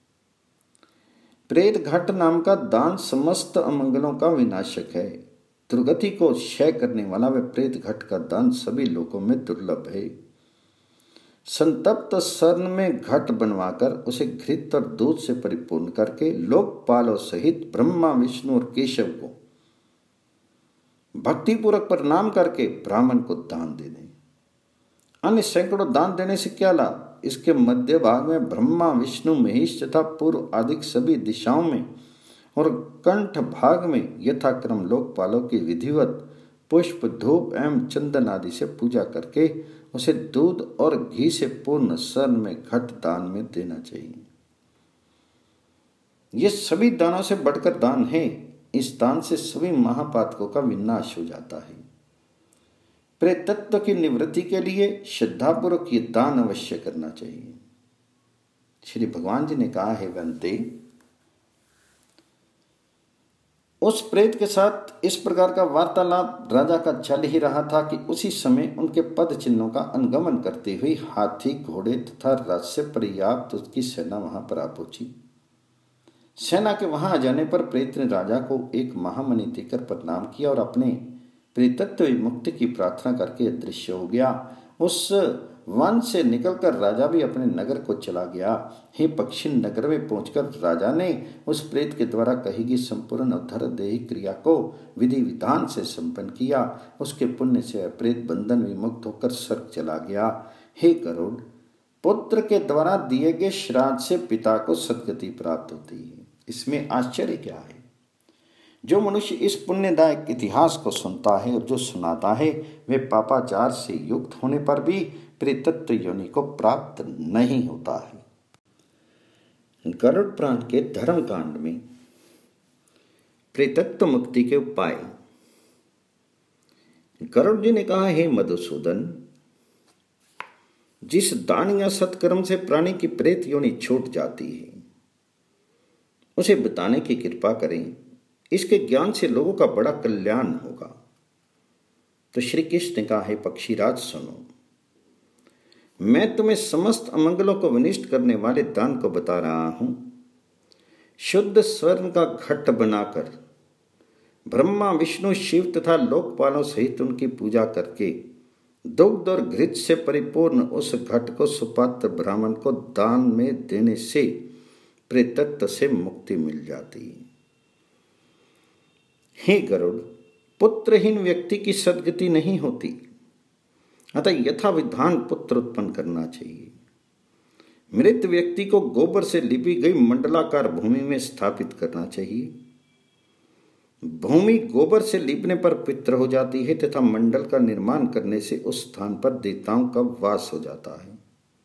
प्रेत घट नाम का दान समस्त अमंगलों का विनाशक है। दुर्गति को क्षय करने वाला वह प्रेत घट का दान सभी लोगों में दुर्लभ है। संतप्त स्वर्ण में घट बनवाकर उसे घृत और दूध से परिपूर्ण करके लोकपालों सहित ब्रह्मा, विष्णु और केशव को भक्तिपूर्वक प्रणाम करके ब्राह्मण को दान दे दें। अन्य सैकड़ों दान देने से क्या लाभ? इसके मध्य भाग में ब्रह्मा, विष्णु, महेश तथा पूर्व आदि सभी दिशाओं में और कंठ भाग में यथाक्रम लोकपालों की विधिवत पुष्प, धूप एवं चंदन आदि से पूजा करके उसे दूध और घी से पूर्ण स्वर्ण में घट दान में देना चाहिए। ये सभी दानों से बढ़कर दान है। इस दान से सभी महापातकों का विनाश हो जाता है। प्रेतत्व की निवृत्ति के लिए श्रद्धापूर्वक ये दान अवश्य करना चाहिए। श्री भगवान जी ने कहा है, बंते, उस प्रेत के साथ इस प्रकार का वार्तालाप राजा का चल ही रहा था कि उसी समय उनके पद चिन्हों का अनुगमन करते हुए हाथी, घोड़े तथा रथ से पर्याप्त उसकी सेना वहां पर आ पहुंची। सेना के वहां आ जाने पर प्रेत ने राजा को एक महामणि देकर प्रणाम किया और अपने प्रेतत्व मुक्ति की प्रार्थना करके अदृश्य हो गया। उस वन से निकलकर राजा भी अपने नगर को चला गया। हे पक्षी, नगर में पहुंचकर राजा ने उस प्रेत के द्वारा कही गई संपूर्ण उद्धर देही क्रिया को विधि विधान से संपन्न किया। उसके पुण्य से प्रेत बंधन विमुक्त होकर स्वर्ग चला गया। हे गरुड़, पुत्र के द्वारा दिए गए श्राद्ध से पिता को सद्गति प्राप्त होती है। इसमें आश्चर्य क्या है? जो मनुष्य इस पुण्यदायक इतिहास को सुनता है और जो सुनाता है, वे पापाचार से युक्त होने पर भी प्रेतत्व योनि को प्राप्त नहीं होता है। गरुड़ पुराण के धर्म कांड में प्रेतत्व मुक्ति के उपाय गरुड़ जी ने कहा, हे मधुसूदन, जिस दान या सत्कर्म से प्राणी की प्रेत योनि छूट जाती है उसे बताने की कृपा करें। इसके ज्ञान से लोगों का बड़ा कल्याण होगा। तो श्री कृष्ण ने कहा, है पक्षीराज सुनो, मैं तुम्हें समस्त अमंगलों को विनिष्ट करने वाले दान को बता रहा हूं। शुद्ध स्वर्ण का घट बनाकर ब्रह्मा, विष्णु, शिव तथा लोकपालों सहित उनकी पूजा करके दुग्ध और घृत से परिपूर्ण उस घट को सुपात्र ब्राह्मण को दान में देने से प्रेतत्व से मुक्ति मिल जाती है। हे गरुड़, पुत्रहीन व्यक्ति की सद्गति नहीं होती, अतः यथा विधान पुत्र उत्पन्न करना चाहिए। मृत व्यक्ति को गोबर से लिपी गई मंडलाकार भूमि में स्थापित करना चाहिए। भूमि गोबर से लिपने पर पवित्र हो जाती है तथा मंडल का निर्माण करने से उस स्थान पर देवताओं का वास हो जाता है।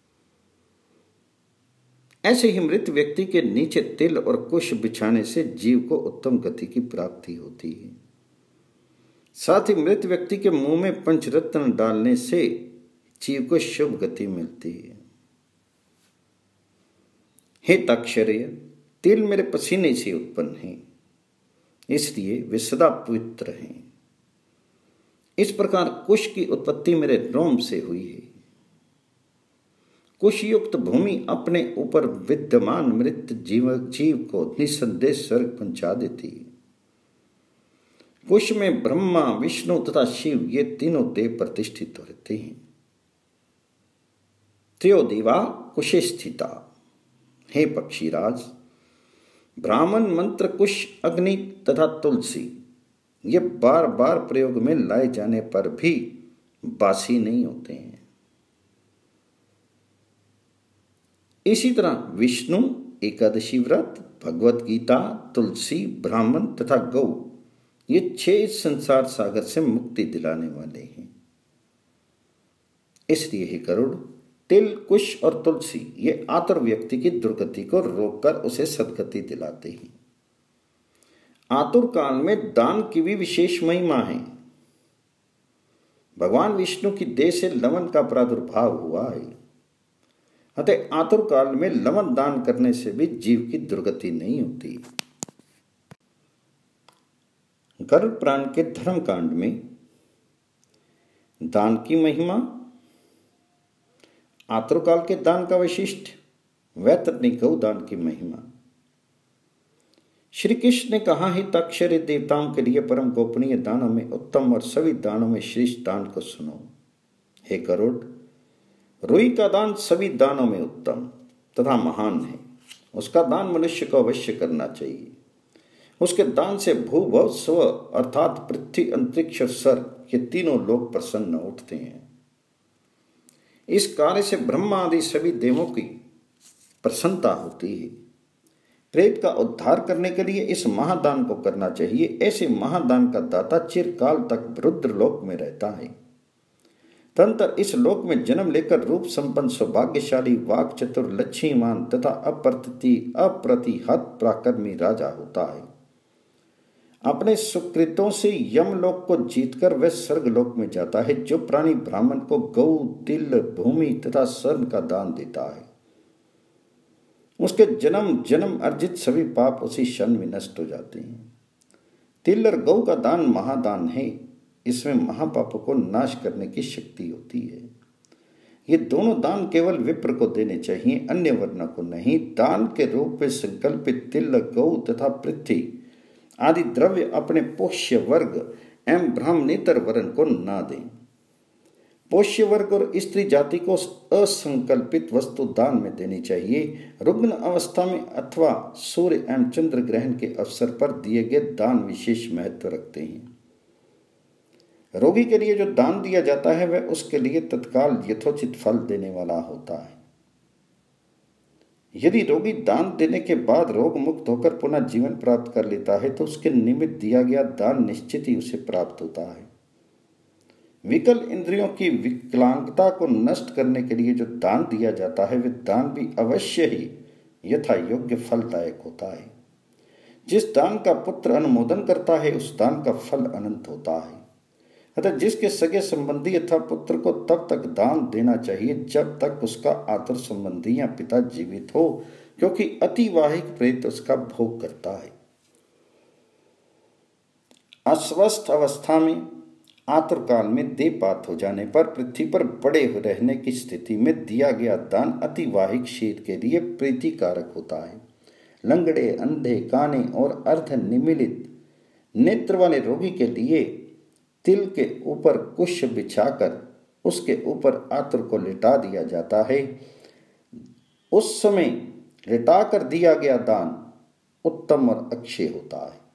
ऐसे ही मृत व्यक्ति के नीचे तिल और कुश बिछाने से जीव को उत्तम गति की प्राप्ति होती है। साथ ही मृत व्यक्ति के मुंह में पंचरत्न डालने से जीव को शुभ गति मिलती है। हे तक्षर्य, तिल मेरे पसीने से उत्पन्न है, इसलिए वे सदा पवित्र हैं। इस प्रकार कुश की उत्पत्ति मेरे रोम से हुई है। कुशयुक्त भूमि अपने ऊपर विद्यमान मृत जीव को निसंदेह स्वर्ग पहुंचा देती है। कुश में ब्रह्मा, विष्णु तथा शिव ये तीनों देव प्रतिष्ठित रहते हैं। त्यो देवा कुशे स्थिता। हे पक्षीराज, ब्राह्मण मंत्र, कुश, अग्नि तथा तुलसी ये बार बार प्रयोग में लाए जाने पर भी बासी नहीं होते हैं। इसी तरह विष्णु, एकादशी व्रत, भगवत गीता, तुलसी, ब्राह्मण तथा गौ ये 6 संसार सागर से मुक्ति दिलाने वाले हैं। इसलिए हे गरुड़, तिल, कुश और तुलसी ये आतुर व्यक्ति की दुर्गति को रोककर उसे सद्गति दिलाते हैं। आतुर काल में दान की भी विशेष महिमा है। भगवान विष्णु की देह से लवण का प्रादुर्भाव हुआ है, अतः आतुर काल में लवण दान करने से भी जीव की दुर्गति नहीं होती। गरुड़ पुराण के धर्म कांड में दान की महिमा, आतुर काल के दान का विशिष्ट, वैतरणी गौ दान की महिमा। श्री कृष्ण ने कहा है, तक्षर्य देवताओं के लिए परम गोपनीय दानों में उत्तम और सभी दानों में श्रेष्ठ दान को सुनो। हे गरुड़, रुई का दान सभी दानों में उत्तम तथा महान है। उसका दान मनुष्य को अवश्य करना चाहिए। उसके दान से भूभव स्व अर्थात पृथ्वी, अंतरिक्ष और स्वर्ग ये तीनों लोग प्रसन्न उठते हैं। इस कार्य से ब्रह्मा आदि सभी देवों की प्रसन्नता होती है। प्रेत का उद्धार करने के लिए इस महादान को करना चाहिए। ऐसे महादान का दाता चिरकाल तक रुद्रलोक में रहता है। तंत्र इस लोक में जन्म लेकर रूप संपन्न, सौभाग्यशाली, वाक चतुर, लक्ष्मीमान तथा अप्रतिहत पराक्रमी राजा होता है। अपने सुकृतों से यमलोक को जीतकर वह स्वर्गलोक में जाता है। जो प्राणी ब्राह्मण को गौ, तिल, भूमि तथा स्वर्ण का दान देता है, उसके जन्म जन्म अर्जित सभी पाप उसी क्षण में नष्ट हो जाते हैं। तिल और गौ का दान महादान है। इसमें महापापों को नाश करने की शक्ति होती है। ये दोनों दान केवल विप्र को देने चाहिए, अन्य वर्ण को नहीं। दान के रूप में संकल्पित तिल, गौ तथा पृथ्वी आदि द्रव्य अपने पोष्य वर्ग एवं ब्राह्मणेतर वर्ण को न दें। पोष्य वर्ग और स्त्री जाति को असंकल्पित वस्तु दान में देनी चाहिए। रुग्ण अवस्था में अथवा सूर्य एवं चंद्र ग्रहण के अवसर पर दिए गए दान विशेष महत्व रखते हैं। रोगी के लिए जो दान दिया जाता है वह उसके लिए तत्काल यथोचित फल देने वाला होता है। यदि रोगी दान देने के बाद रोग मुक्त होकर पुनः जीवन प्राप्त कर लेता है तो उसके निमित्त दिया गया दान निश्चित ही उसे प्राप्त होता है। विकल इंद्रियों की विकलांगता को नष्ट करने के लिए जो दान दिया जाता है वह दान भी अवश्य ही यथा योग्य फलदायक होता है। जिस दान का पुत्र अनुमोदन करता है उस दान का फल अनंत होता है। अतः जिसके सगे संबंधी अथवा पुत्र को तब तक दान देना चाहिए जब तक उसका आतर संबंधी या पिता जीवित हो, क्योंकि अतिवाहिक प्रेत उसका भोग करता है। अस्वस्थ अवस्था में आतुरकाल में देहपात हो जाने पर पृथ्वी पर बड़े रहने की स्थिति में दिया गया दान अतिवाहिक शरीर के लिए प्रीतिकारक होता है। लंगड़े, अंधे, काने और अर्ध निमीलित नेत्र वाले रोगी के लिए तिल के ऊपर कुश बिछाकर उसके ऊपर आतुर को लिटा दिया जाता है। उस समय लिटाकर दिया गया दान उत्तम और अक्षय होता है।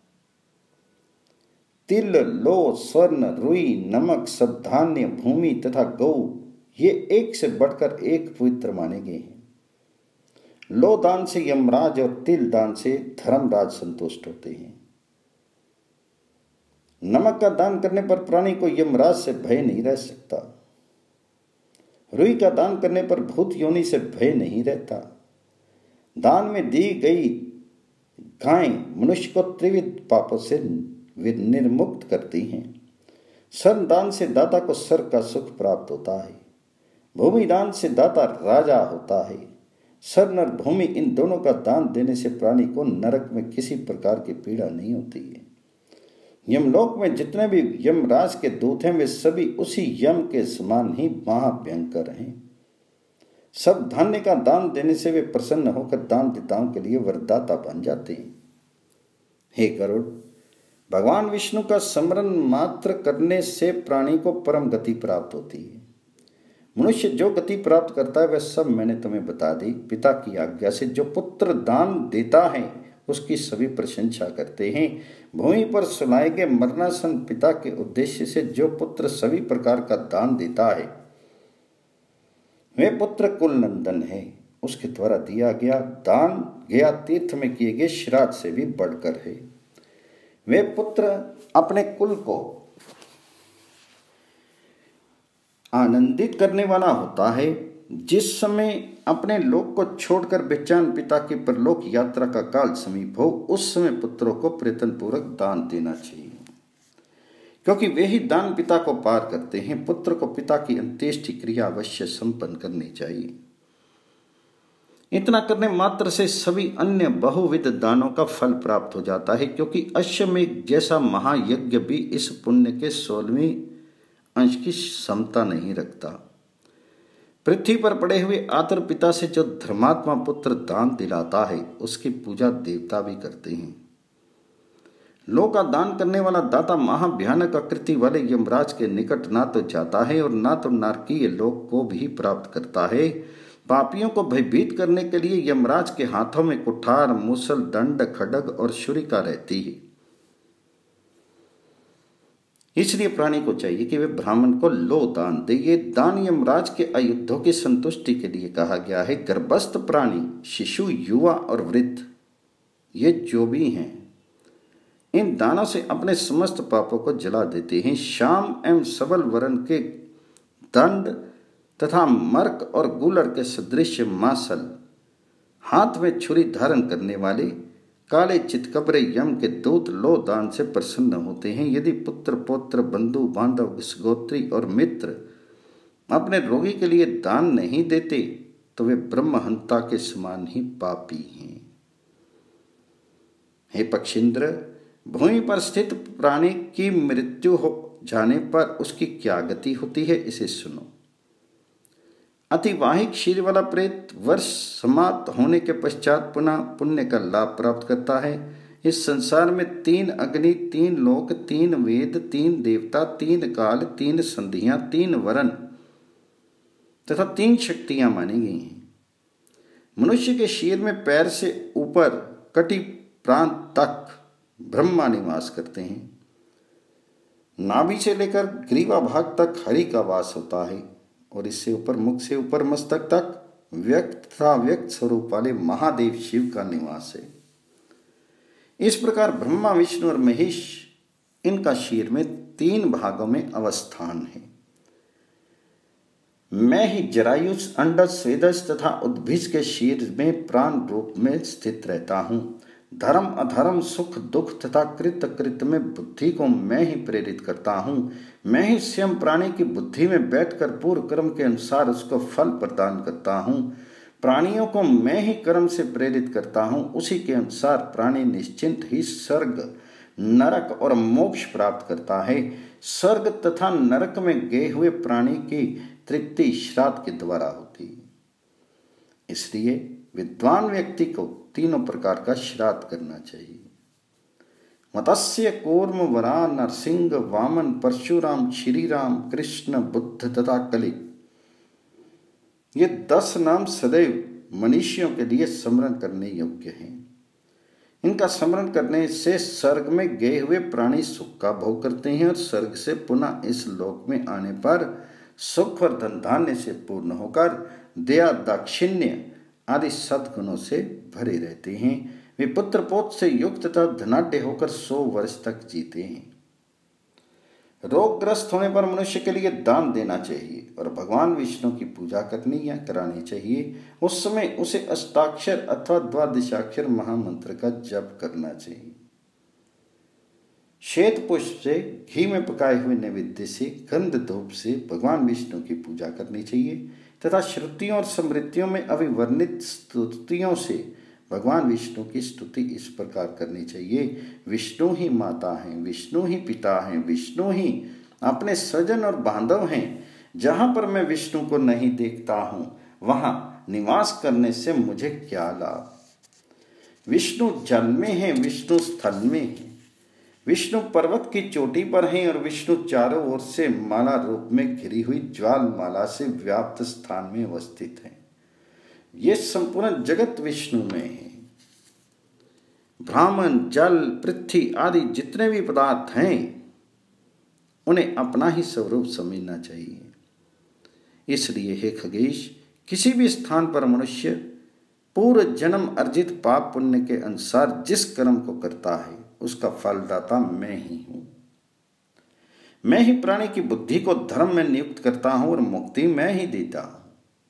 तिल, लौ, स्वर्ण, रुई, नमक, सब धान्य, भूमि तथा गौ ये एक से बढ़कर एक पवित्र माने गए हैं। लौ दान से यमराज और तिल दान से धर्मराज संतुष्ट होते हैं। नमक का दान करने पर प्राणी को यमराज से भय नहीं रह सकता। रुई का दान करने पर भूत योनि से भय नहीं रहता। दान में दी गई गाय मनुष्य को त्रिविध पापों से निर्मुक्त करती हैं। स्वर्ण दान से दाता को स्वर्ग का सुख प्राप्त होता है। भूमि दान से दाता राजा होता है। स्वर्ण और भूमि इन दोनों का दान देने से प्राणी को नरक में किसी प्रकार की पीड़ा नहीं होती है। यमलोक में जितने भी यमराज के दूत हैं वे सभी उसी यम के समान ही महाभयंकर हैं। सब धान्य का दान देने से वे प्रसन्न होकर दान देताओं के लिए वरदाता बन जाते हैं। हे गरुड़, भगवान विष्णु का स्मरण मात्र करने से प्राणी को परम गति प्राप्त होती है। मनुष्य जो गति प्राप्त करता है वह सब मैंने तुम्हें बता दी। पिता की आज्ञा से जो पुत्र दान देता है उसकी सभी प्रशंसा करते हैं। भूमि पर सुनाए गए मरणासन पिता के उद्देश्य से जो पुत्र सभी प्रकार का दान देता है वह पुत्र कुल नंदन है। उसके द्वारा दिया गया दान गया तीर्थ में किए गए श्राद्ध से भी बढ़कर है। वे पुत्र अपने कुल को आनंदित करने वाला होता है। जिस समय अपने लोक को छोड़कर बेचान पिता की परलोक यात्रा का काल समीप हो उस समय पुत्रों को प्रयत्न पूर्वक दान देना चाहिए, क्योंकि वे ही दान पिता को पार करते हैं। पुत्र को पिता की अंत्येष्टि क्रिया अवश्य संपन्न करनी चाहिए। इतना करने मात्र से सभी अन्य बहुविध दानों का फल प्राप्त हो जाता है, क्योंकि अश्वमेध जैसा महायज्ञ भी इस पुण्य के 16वें अंश की क्षमता नहीं रखता। पृथ्वी पर पड़े हुए आतर पिता से जो धर्मात्मा पुत्र दान दिलाता है उसकी पूजा देवता भी करते हैं। लोक का दान करने वाला दाता महाभयानक आकृति वाले यमराज के निकट ना तो जाता है और ना तो नारकीय लोक को भी प्राप्त करता है। पापियों को भयभीत करने के लिए यमराज के हाथों में कुठार, मूसल, दंड, खड्ग और छुरिका रहती है। इसलिए प्राणी को चाहिए कि वे ब्राह्मण को लो दान दे। ये दान यमराज के अयुद्धों की संतुष्टि के लिए कहा गया है। गर्भस्थ प्राणी, शिशु, युवा और वृद्ध ये जो भी हैं इन दानों से अपने समस्त पापों को जला देते हैं। श्याम एवं सबल वर्ण के दंड तथा मर्क और गुलर के सदृश मासल, हाथ में छुरी धारण करने वाले, काले चितकबरे यम के दूत लो दान से प्रसन्न होते हैं। यदि पुत्र पौत्र बंधु बांधव गोत्री और मित्र अपने रोगी के लिए दान नहीं देते तो वे ब्रह्महंता के समान ही पापी हैं। हे पक्षींद्र, भूमि पर स्थित प्राणी की मृत्यु हो जाने पर उसकी क्या गति होती है, इसे सुनो। अतिवाहिक शरीर वाला प्रेत वर्ष समाप्त होने के पश्चात पुनः पुण्य का लाभ प्राप्त करता है। इस संसार में 3 अग्नि, 3 लोक, 3 वेद, 3 देवता, 3 काल, 3 संधियां, 3 वरण तथा 3 शक्तियां मानी गई हैं। मनुष्य के शरीर में पैर से ऊपर कटी प्रांत तक ब्रह्मा निवास करते हैं। नाभि से लेकर ग्रीवा भाग तक हरि का वास होता है और इससे ऊपर मुख से ऊपर मस्तक तक व्यक्त तथा व्यक्त स्वरूप वाले महादेव शिव का निवास है। इस प्रकार ब्रह्मा, विष्णु और महेश, इनका शरीर में 3 भागों में अवस्थान है। मैं ही जरायुष, अंडज, स्वेदज तथा उद्भिज के शरीर में प्राण रूप में स्थित रहता हूँ। धर्म अधर्म, सुख दुख तथा कृत कृत में बुद्धि को मैं ही प्रेरित करता हूँ। मैं ही स्वयं प्राणी की बुद्धि में बैठकर पूर्व कर्म के अनुसार उसको फल प्रदान करता हूँ। प्राणियों को मैं ही कर्म से प्रेरित करता हूँ। उसी के अनुसार प्राणी निश्चिंत ही स्वर्ग, नरक और मोक्ष प्राप्त करता है। स्वर्ग तथा नरक में गए हुए प्राणी की तृप्ति श्राद्ध के द्वारा होती है। इसलिए विद्वान व्यक्ति को 3 प्रकार का श्राद्ध करना चाहिए। मत्स्य, कूर्म, वरा, नरसिंह, वामन, परशुराम, श्रीराम, कृष्ण, बुद्ध तथा कलि, ये 10 नाम सदैव मनुष्यों के लिए स्मरण करने योग्य हैं। इनका स्मरण करने से स्वर्ग में गए हुए प्राणी सुख का भोग करते हैं और स्वर्ग से पुनः इस लोक में आने पर सुख और धन धान्य से पूर्ण होकर दया, दाक्षिण्य आदि सद्गुणों से भरे रहते हैं। वे पुत्र पौत्र से युक्त तथा धनाढ्य होकर 100 वर्ष तक जीते हैं। रोगग्रस्त होने पर मनुष्य के लिए दान देना चाहिए और भगवान विष्णु की पूजा करनी या करानी चाहिए। उस समय उसे अष्टाक्षर अथवा द्वादशाक्षर महामंत्र का जप करना चाहिए। श्वेत पुष्प से, घी में पकाए हुए नैवेद्य से, गंध धूप से भगवान विष्णु की पूजा करनी चाहिए तथा श्रुतियों और स्मृतियों में अभिवर्णित स्तुतियों से भगवान विष्णु की स्तुति इस प्रकार करनी चाहिए। विष्णु ही माता हैं, विष्णु ही पिता हैं, विष्णु ही अपने स्वजन और बांधव हैं। जहाँ पर मैं विष्णु को नहीं देखता हूँ वहाँ निवास करने से मुझे क्या लाभ। विष्णु जल में है, विष्णु स्थल में है, विष्णु पर्वत की चोटी पर हैं और विष्णु चारों ओर से माला रूप में घिरी हुई ज्वाल माला से व्याप्त स्थान में अवस्थित हैं। ये संपूर्ण जगत विष्णु में है। ब्राह्मण, जल, पृथ्वी आदि जितने भी पदार्थ हैं उन्हें अपना ही स्वरूप समझना चाहिए। इसलिए हे खगेश, किसी भी स्थान पर मनुष्य पूर्व जन्म अर्जित पाप पुण्य के अनुसार जिस कर्म को करता है उसका फलदाता मैं ही हूं। मैं ही प्राणी की बुद्धि को धर्म में नियुक्त करता हूं और मुक्ति मैं ही देता हूं।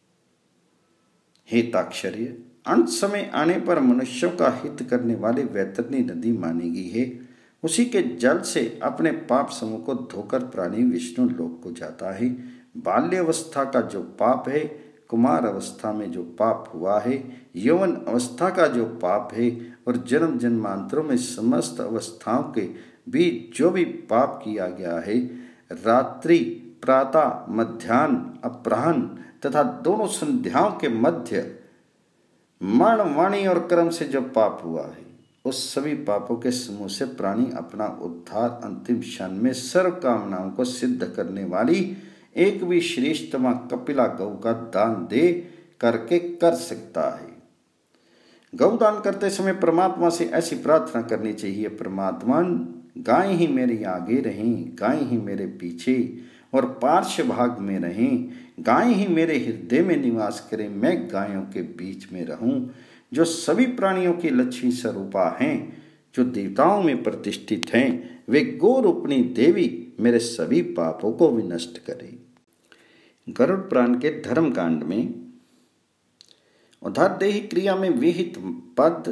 हे ताक्षर्य, अंत समय आने पर मनुष्यों का हित करने वाली वैतरणी नदी मानी गई है। उसी के जल से अपने पाप समूह को धोकर प्राणी विष्णु लोक को जाता है। बाल्यावस्था का जो पाप है, कुमार अवस्था में जो पाप हुआ है, यौवन अवस्था का जो पाप है और जन्म जन्मांतरों में समस्त अवस्थाओं के बीच जो भी पाप किया गया है, रात्रि, प्रातः, मध्याह्न, अपराह्न तथा दोनों संध्याओं के मध्य मरण, वाणी और कर्म से जो पाप हुआ है, उस सभी पापों के समूह से प्राणी अपना उद्धार अंतिम क्षण में सर्व कामनाओं को सिद्ध करने वाली एक भी श्रेष्ठतमा कपिला गौ का दान दे करके कर सकता है। गौदान करते समय परमात्मा से ऐसी प्रार्थना करनी चाहिए, परमात्मन, गाय ही मेरे आगे रहें, गाय ही मेरे पीछे और पार्श्व भाग में रहें, गाय ही मेरे हृदय में निवास करें, मैं गायों के बीच में रहूं, जो सभी प्राणियों की लक्ष्मी स्वरूपा हैं, जो देवताओं में प्रतिष्ठित हैं, वे गौरूपणी देवी मेरे सभी पापों को विनष्ट करें। गरुड़ पुराण के धर्म कांड में उदारदेही क्रिया में विहित पद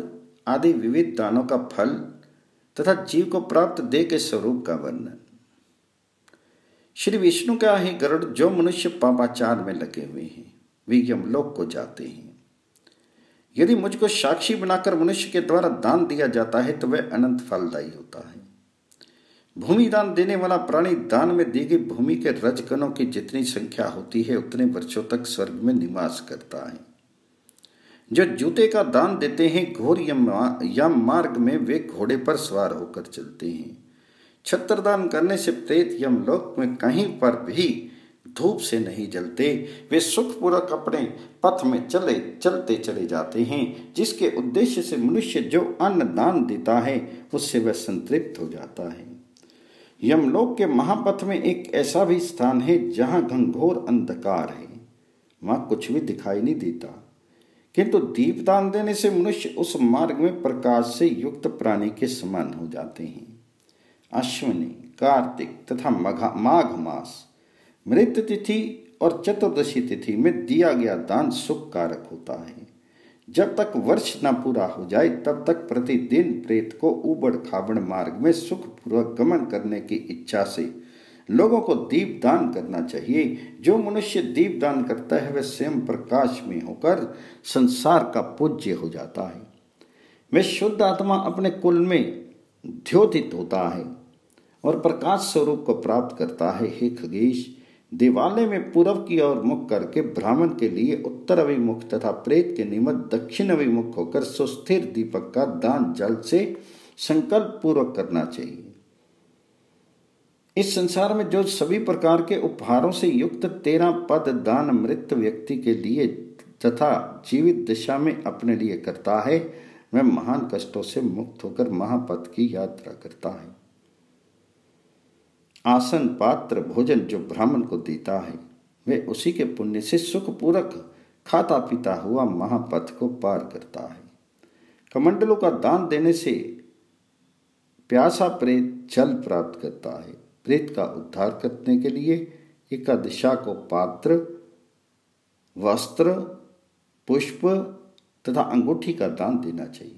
आदि विविध दानों का फल तथा जीव को प्राप्त देह के स्वरूप का वर्णन। श्री विष्णु का ही गरुड़, जो मनुष्य पापाचार में लगे हुए हैं वे यमलोक को जाते हैं। यदि मुझको साक्षी बनाकर मनुष्य के द्वारा दान दिया जाता है तो वह अनंत फलदायी होता है। भूमि दान देने वाला प्राणी दान में दी गई भूमि के रजकणों की जितनी संख्या होती है उतने वर्षों तक स्वर्ग में निवास करता है। जो जूते का दान देते हैं घोर यम मार्ग में वे घोड़े पर सवार होकर चलते हैं। छत्र दान करने से प्रेत यमलोक में कहीं पर भी धूप से नहीं जलते, वे सुखपूर्वक अपने पथ में चलते चले जाते हैं, जिसके उद्देश्य से मनुष्य जो अन्न दान देता है उससे वह संतृप्त हो जाता है। यमलोक के महापथ में एक ऐसा भी स्थान है जहां घंघोर अंधकार है, वहां कुछ भी दिखाई नहीं देता, किंतु दीपदान देने से मनुष्य उस मार्ग में प्रकाश से युक्त प्राणी के समान हो जाते हैं। अश्विनी, कार्तिक तथा माघ मास, मृत तिथि और चतुर्दशी तिथि में दिया गया दान सुख कारक होता है। जब तक वर्ष न पूरा हो जाए तब तक प्रतिदिन प्रेत को ऊबड़ खाबड़ मार्ग में सुखपूर्वक गमन करने की इच्छा से लोगों को दीप दान करना चाहिए। जो मनुष्य दीप दान करता है वह स्वयं प्रकाश में होकर संसार का पूज्य हो जाता है। वह शुद्ध आत्मा अपने कुल में द्योतित होता है और प्रकाश स्वरूप को प्राप्त करता है। हे खगेश, देवालय में पूर्व की ओर मुख करके ब्राह्मण के लिए उत्तर अभिमुख तथा प्रेत के निमित्त दक्षिण अभिमुख होकर सुस्थिर दीपक का दान जल से संकल्प पूर्वक करना चाहिए। इस संसार में जो सभी प्रकार के उपहारों से युक्त 13 पद दान मृत व्यक्ति के लिए तथा जीवित दशा में अपने लिए करता है वह महान कष्टों से मुक्त होकर महापथ की यात्रा करता है। आसन, पात्र, भोजन जो ब्राह्मण को देता है वे उसी के पुण्य से सुखपूर्वक खाता पीता हुआ महापथ को पार करता है। कमंडलों का दान देने से प्यासा प्रेत जल प्राप्त करता है। प्रेत का उद्धार करने के लिए एकादशा को पात्र, वस्त्र, पुष्प तथा अंगूठी का दान देना चाहिए।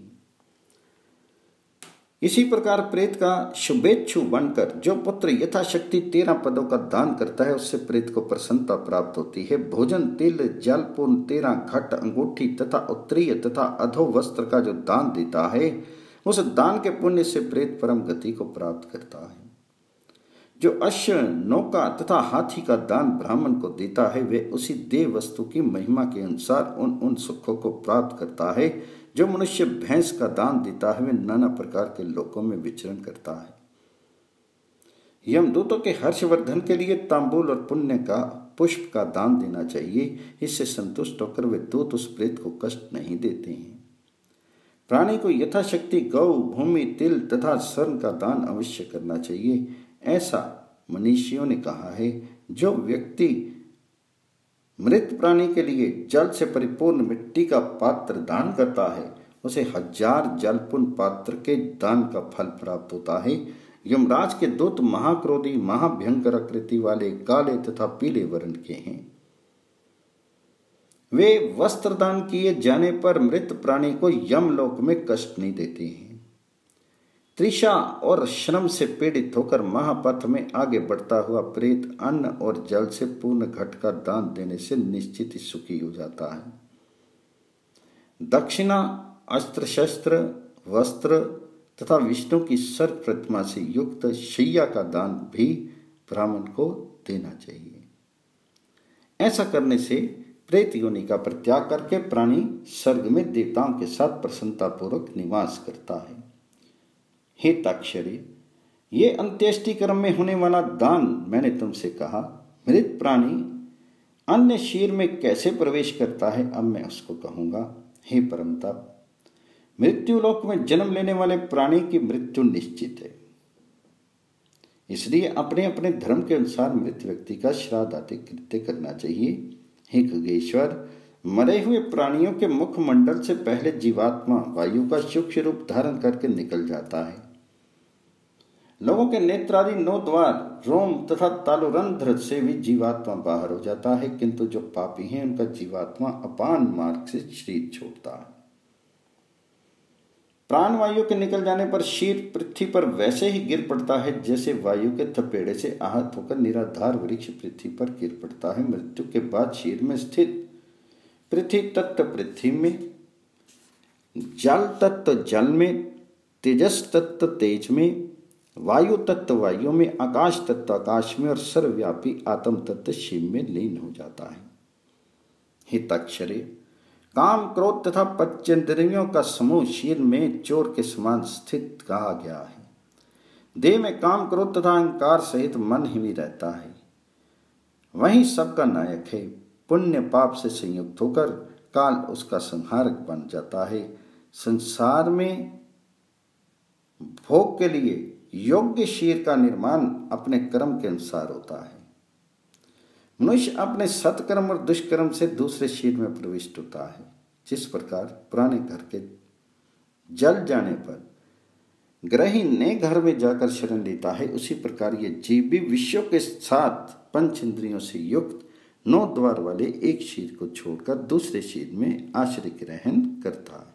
इसी प्रकार प्रेत का शुभेच्छु बनकर जो पुत्र यथाशक्ति 13 पदों का दान करता है उससे प्रेत को प्रसन्नता प्राप्त होती है। भोजन, तिल, जल, पूर्ण, 13 घट, अंगूठी तथा उत्तरीय तथा अधो वस्त्र का जो दान देता है उस दान के पुण्य से प्रेत परम गति को प्राप्त करता है। जो अश्व, नौका तथा हाथी का दान ब्राह्मण को देता है वे उसी देह वस्तु की महिमा के अनुसार उन सुखों को प्राप्त करता है। जो मनुष्य भैंस का दान देता है वे नाना प्रकार के लोकों में विचरण करता है। यमदूतों के हर्षवर्धन के लिए तांबूल और पुण्य का पुष्प का दान देना चाहिए। इससे संतुष्ट होकर वे दूत उस प्रेत को कष्ट नहीं देते हैं। प्राणी को यथाशक्ति गौ, भूमि, तिल तथा स्वर्ण का दान अवश्य करना चाहिए, ऐसा मनीषियों ने कहा है। जो व्यक्ति मृत प्राणी के लिए जल से परिपूर्ण मिट्टी का पात्र दान करता है उसे 1000 जलपूर्ण पात्र के दान का फल प्राप्त होता है। यमराज के दूत महाक्रोधी, महाभयंकर आकृति वाले काले तथा पीले वर्ण के हैं। वे वस्त्र दान किए जाने पर मृत प्राणी को यमलोक में कष्ट नहीं देते हैं। तृषा और श्रम से पीड़ित होकर महापथ में आगे बढ़ता हुआ प्रेत अन्न और जल से पूर्ण घट का दान देने से निश्चित ही सुखी हो जाता है। दक्षिणा, अस्त्र शस्त्र, वस्त्र तथा विष्णु की सर्व प्रतिमा से युक्त शैया का दान भी ब्राह्मण को देना चाहिए। ऐसा करने से प्रेत योनि का परित्याग करके प्राणी स्वर्ग में देवताओं के साथ प्रसन्नतापूर्वक निवास करता है। हे ताक्षरी, ये अंत्येष्टि कर्म में होने वाला दान मैंने तुमसे कहा। मृत प्राणी अन्य शीर में कैसे प्रवेश करता है अब मैं उसको कहूंगा। हे परमताप, मृत्युलोक में जन्म लेने वाले प्राणी की मृत्यु निश्चित है, इसलिए अपने अपने धर्म के अनुसार मृत व्यक्ति का श्राद्ध आदि कृत्य करना चाहिए। हे खगेश्वर, मरे हुए प्राणियों के मुखमंडल से पहले जीवात्मा वायु का सूक्ष्म रूप धारण करके निकल जाता है। लोगों के नेत्रादि 9 द्वार, रोम तथा तालुरंध्र से भी जीवात्मा बाहर हो जाता है, किंतु जो पापी हैं उनका जीवात्मा अपान मार्ग से शरीर छोड़ता है। प्राणवायु के निकल जाने पर शीर पृथ्वी पर वैसे ही गिर पड़ता है जैसे वायु के थपेड़े से आहत होकर निराधार वृक्ष पृथ्वी पर गिर पड़ता है। मृत्यु के बाद शीर में स्थित पृथ्वी तत्व पृथ्वी में, जल तत्व जल में, तेजस तत्व तेज में, वायु तत्व वायु में, आकाश तत्व आकाश में और सर्वव्यापी आत्म तत्व शिव में लीन हो जाता है। हिताक्षरे काम क्रोध तथा पंचेंद्रियों का समूह शीर में चोर के समान स्थित कहा गया है। देह में काम क्रोध तथा अहंकार सहित मन ही रहता है, वही सबका नायक है। पुण्य पाप से संयुक्त होकर काल उसका संहारक बन जाता है। संसार में भोग के लिए योग्य शीर का निर्माण अपने कर्म के अनुसार होता है। मनुष्य अपने सत्कर्म और दुष्कर्म से दूसरे शीर में प्रविष्ट होता है। जिस प्रकार पुराने घर के जल जाने पर ग्रही नए घर में जाकर शरण लेता है, उसी प्रकार ये जीव भी विश्व के साथ पंच इंद्रियों से युक्त 9 द्वार वाले एक शीर को छोड़कर दूसरे शीर में आश्रय ग्रहण करता है।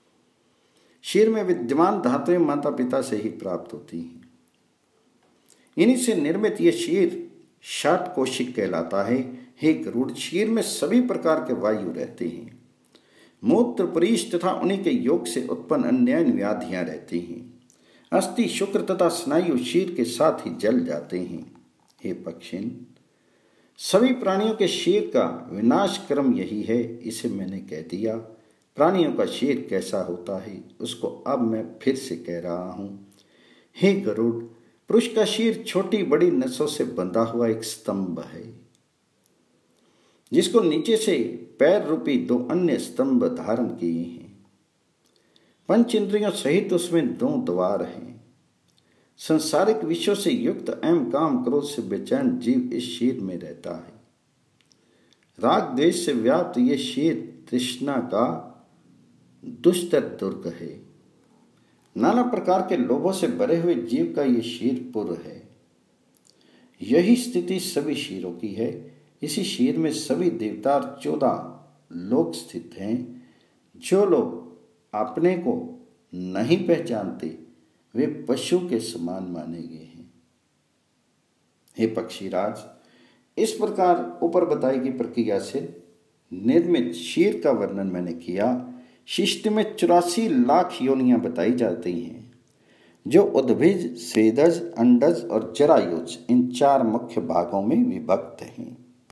शीर में विद्यमान धातुएं माता पिता से ही प्राप्त होती हैं। इन्हीं से निर्मित ये शीर षट कोशिक कहलाता है। हे गरुड़, शीर में सभी प्रकार के वायु रहते हैं। मूत्र परीश तथा उन्हीं के योग से उत्पन्न अन्य व्याधियां रहती हैं। अस्थि शुक्र तथा स्नायु शीर के साथ ही जल जाते हैं। हे पक्षिन, सभी प्राणियों के शीर का विनाश क्रम यही है। इसे मैंने कह दिया। प्राणियों का शीर कैसा होता है उसको अब मैं फिर से कह रहा हूं। हे गरुड़, पुरुष का शीर छोटी बड़ी नसों से बंधा हुआ एक स्तंभ है, जिसको नीचे से पैर रूपी 2 अन्य स्तंभ धारण किए हैं। पंच इंद्रियों सहित उसमें 2 द्वार हैं। संसारिक विषयों से युक्त अहम काम क्रोध से बेचैन जीव इस शीर में रहता है। राग द्वेष से व्याप्त ये शीर तृष्णा का दुष्टर दुर्ग है। नाना प्रकार के लोभों से भरे हुए जीव का ये शीरपुर है। यही स्थिति सभी शीरों की है। इसी शीर में सभी देवता 14 लोग स्थित हैं। जो लोग अपने को नहीं पहचानते वे पशु के समान माने गए हैं। हे पक्षीराज, इस प्रकार ऊपर बताई गई प्रक्रिया से निर्मित शीर का वर्णन मैंने किया। शिष्ट में 84 लाख योनियां बताई जाती हैं, जो उद्भिज, स्वेदज, अंडज और जरायुज इन 4 मुख्य भागों में विभक्त हैं।